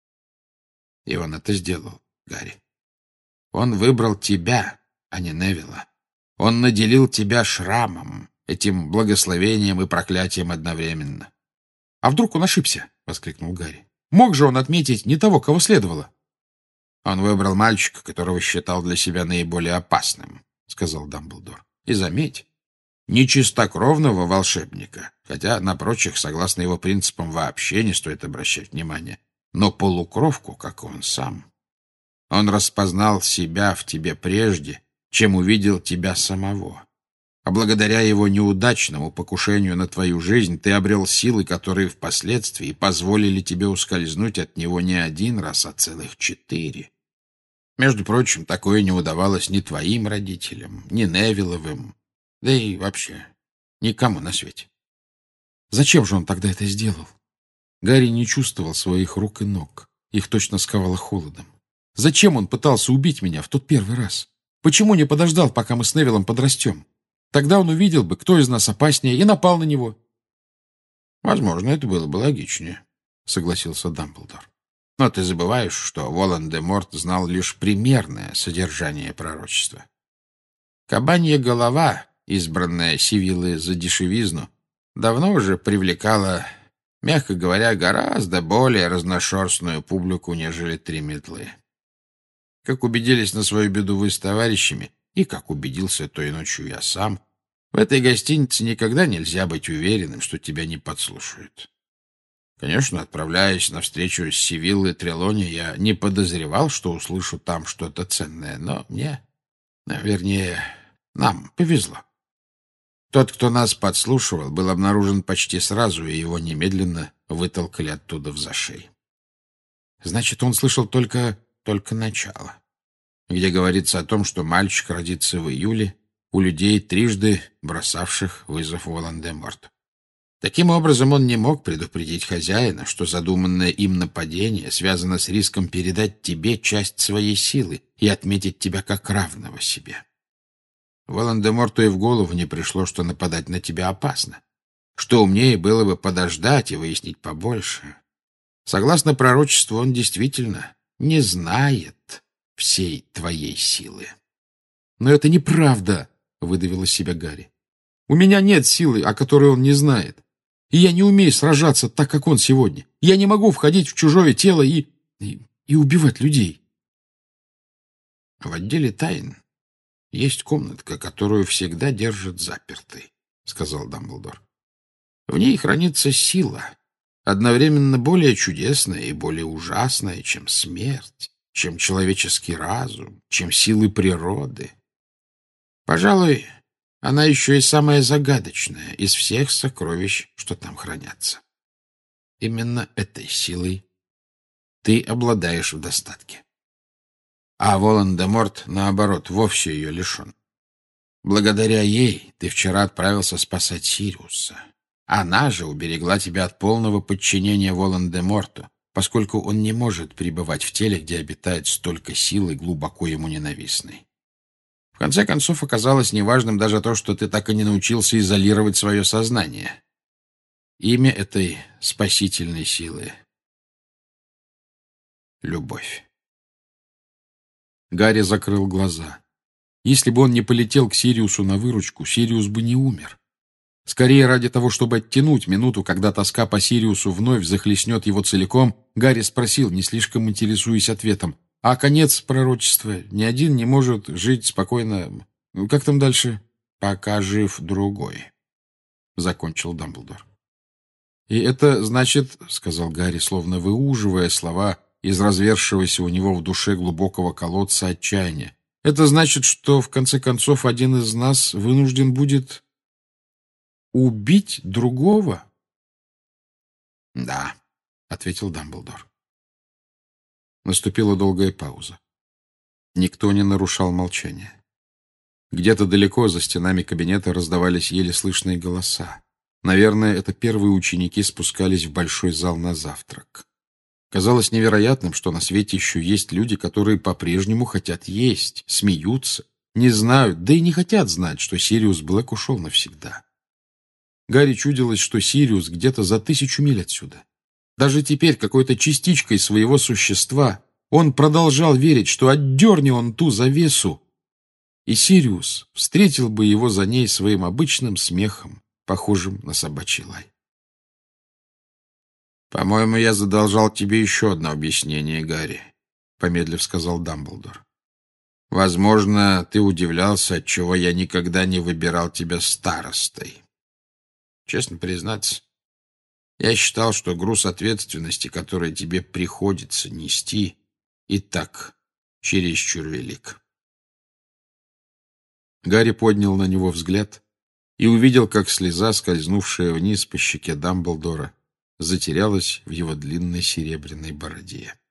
И он это сделал, Гарри. Он выбрал тебя, а не Невилла. Он наделил тебя шрамом, этим благословением и проклятием одновременно. — А вдруг он ошибся? — воскликнул Гарри. — Мог же он отметить не того, кого следовало? — Он выбрал мальчика, которого считал для себя наиболее опасным, — сказал Дамблдор. — И заметь, не чистокровного волшебника, хотя на прочих, согласно его принципам, вообще не стоит обращать внимания, но полукровку, как он сам. Он распознал себя в тебе прежде, чем увидел тебя самого. А благодаря его неудачному покушению на твою жизнь ты обрел силы, которые впоследствии позволили тебе ускользнуть от него не один раз, а целых четыре. Между прочим, такое не удавалось ни твоим родителям, ни Невилловым, да и вообще никому на свете. Зачем же он тогда это сделал? Гарри не чувствовал своих рук и ног. Их точно сковало холодом. Зачем он пытался убить меня в тот первый раз? Почему не подождал, пока мы с Невиллом подрастем? Тогда он увидел бы, кто из нас опаснее, и напал на него. — Возможно, это было бы логичнее, — согласился Дамблдор. Но ты забываешь, что Волан-де-Морт знал лишь примерное содержание пророчества. Кабанья голова, избранная Сивиллы за дешевизну, давно уже привлекала, мягко говоря, гораздо более разношерстную публику, нежели три метлы. Как убедились на свою беду вы с товарищами, и как убедился той ночью я сам, в этой гостинице никогда нельзя быть уверенным, что тебя не подслушают. Конечно, отправляясь на встречу с Сивиллой Трелони, я не подозревал, что услышу там что-то ценное, но мне, вернее, нам повезло. Тот, кто нас подслушивал, был обнаружен почти сразу, и его немедленно вытолкали оттуда в зашей. Значит, он слышал только, только начало, где говорится о том, что мальчик родится в июле у людей, трижды бросавших вызов Волан-де-Морту. Таким образом, он не мог предупредить хозяина, что задуманное им нападение связано с риском передать тебе часть своей силы и отметить тебя как равного себе. Волан-де-Морту и в голову не пришло, что нападать на тебя опасно, что умнее было бы подождать и выяснить побольше. Согласно пророчеству, он действительно не знает всей твоей силы. — Но это неправда, — выдавил из себя Гарри. — У меня нет силы, о которой он не знает. И я не умею сражаться так, как он сегодня. Я не могу входить в чужое тело и... и, и убивать людей. В отделе тайн есть комнатка, которую всегда держат запертой, — сказал Дамблдор. В ней хранится сила, одновременно более чудесная и более ужасная, чем смерть, чем человеческий разум, чем силы природы. Пожалуй, она еще и самая загадочная из всех сокровищ, что там хранятся. Именно этой силой ты обладаешь в достатке. А Волан-де-Морт, наоборот, вовсе ее лишен. Благодаря ей ты вчера отправился спасать Сириуса. Она же уберегла тебя от полного подчинения Волан-де-Морту, поскольку он не может пребывать в теле, где обитает столько силы, глубоко ему ненавистной. В конце концов, оказалось неважным даже то, что ты так и не научился изолировать свое сознание. Имя этой спасительной силы — любовь. Гарри закрыл глаза. Если бы он не полетел к Сириусу на выручку, Сириус бы не умер. Скорее, ради того, чтобы оттянуть минуту, когда тоска по Сириусу вновь захлестнет его целиком, Гарри спросил, не слишком интересуясь ответом: «А конец пророчества? Ни один не может жить спокойно. Как там дальше?» «Пока жив другой», — закончил Дамблдор. «И это значит, — сказал Гарри, словно выуживая слова из разверзшегося у него в душе глубокого колодца отчаяния, — это значит, что, в конце концов, один из нас вынужден будет убить другого?» «Да», — ответил Дамблдор. Наступила долгая пауза. Никто не нарушал молчания. Где-то далеко за стенами кабинета раздавались еле слышные голоса. Наверное, это первые ученики спускались в большой зал на завтрак. Казалось невероятным, что на свете еще есть люди, которые по-прежнему хотят есть, смеются, не знают, да и не хотят знать, что Сириус Блэк ушел навсегда. Гарри чудилось, что Сириус где-то за тысячу миль отсюда. Даже теперь какой-то частичкой своего существа он продолжал верить, что отдерни он ту завесу, и Сириус встретил бы его за ней своим обычным смехом, похожим на собачий лай. «По-моему, я задолжал тебе еще одно объяснение, Гарри», — помедлив сказал Дамблдор. «Возможно, ты удивлялся, отчего я никогда не выбирал тебя старостой. Честно признаться, я считал, что груз ответственности, который тебе приходится нести, и так чересчур велик». Гарри поднял на него взгляд и увидел, как слеза, скользнувшая вниз по щеке Дамблдора, затерялась в его длинной серебряной бороде.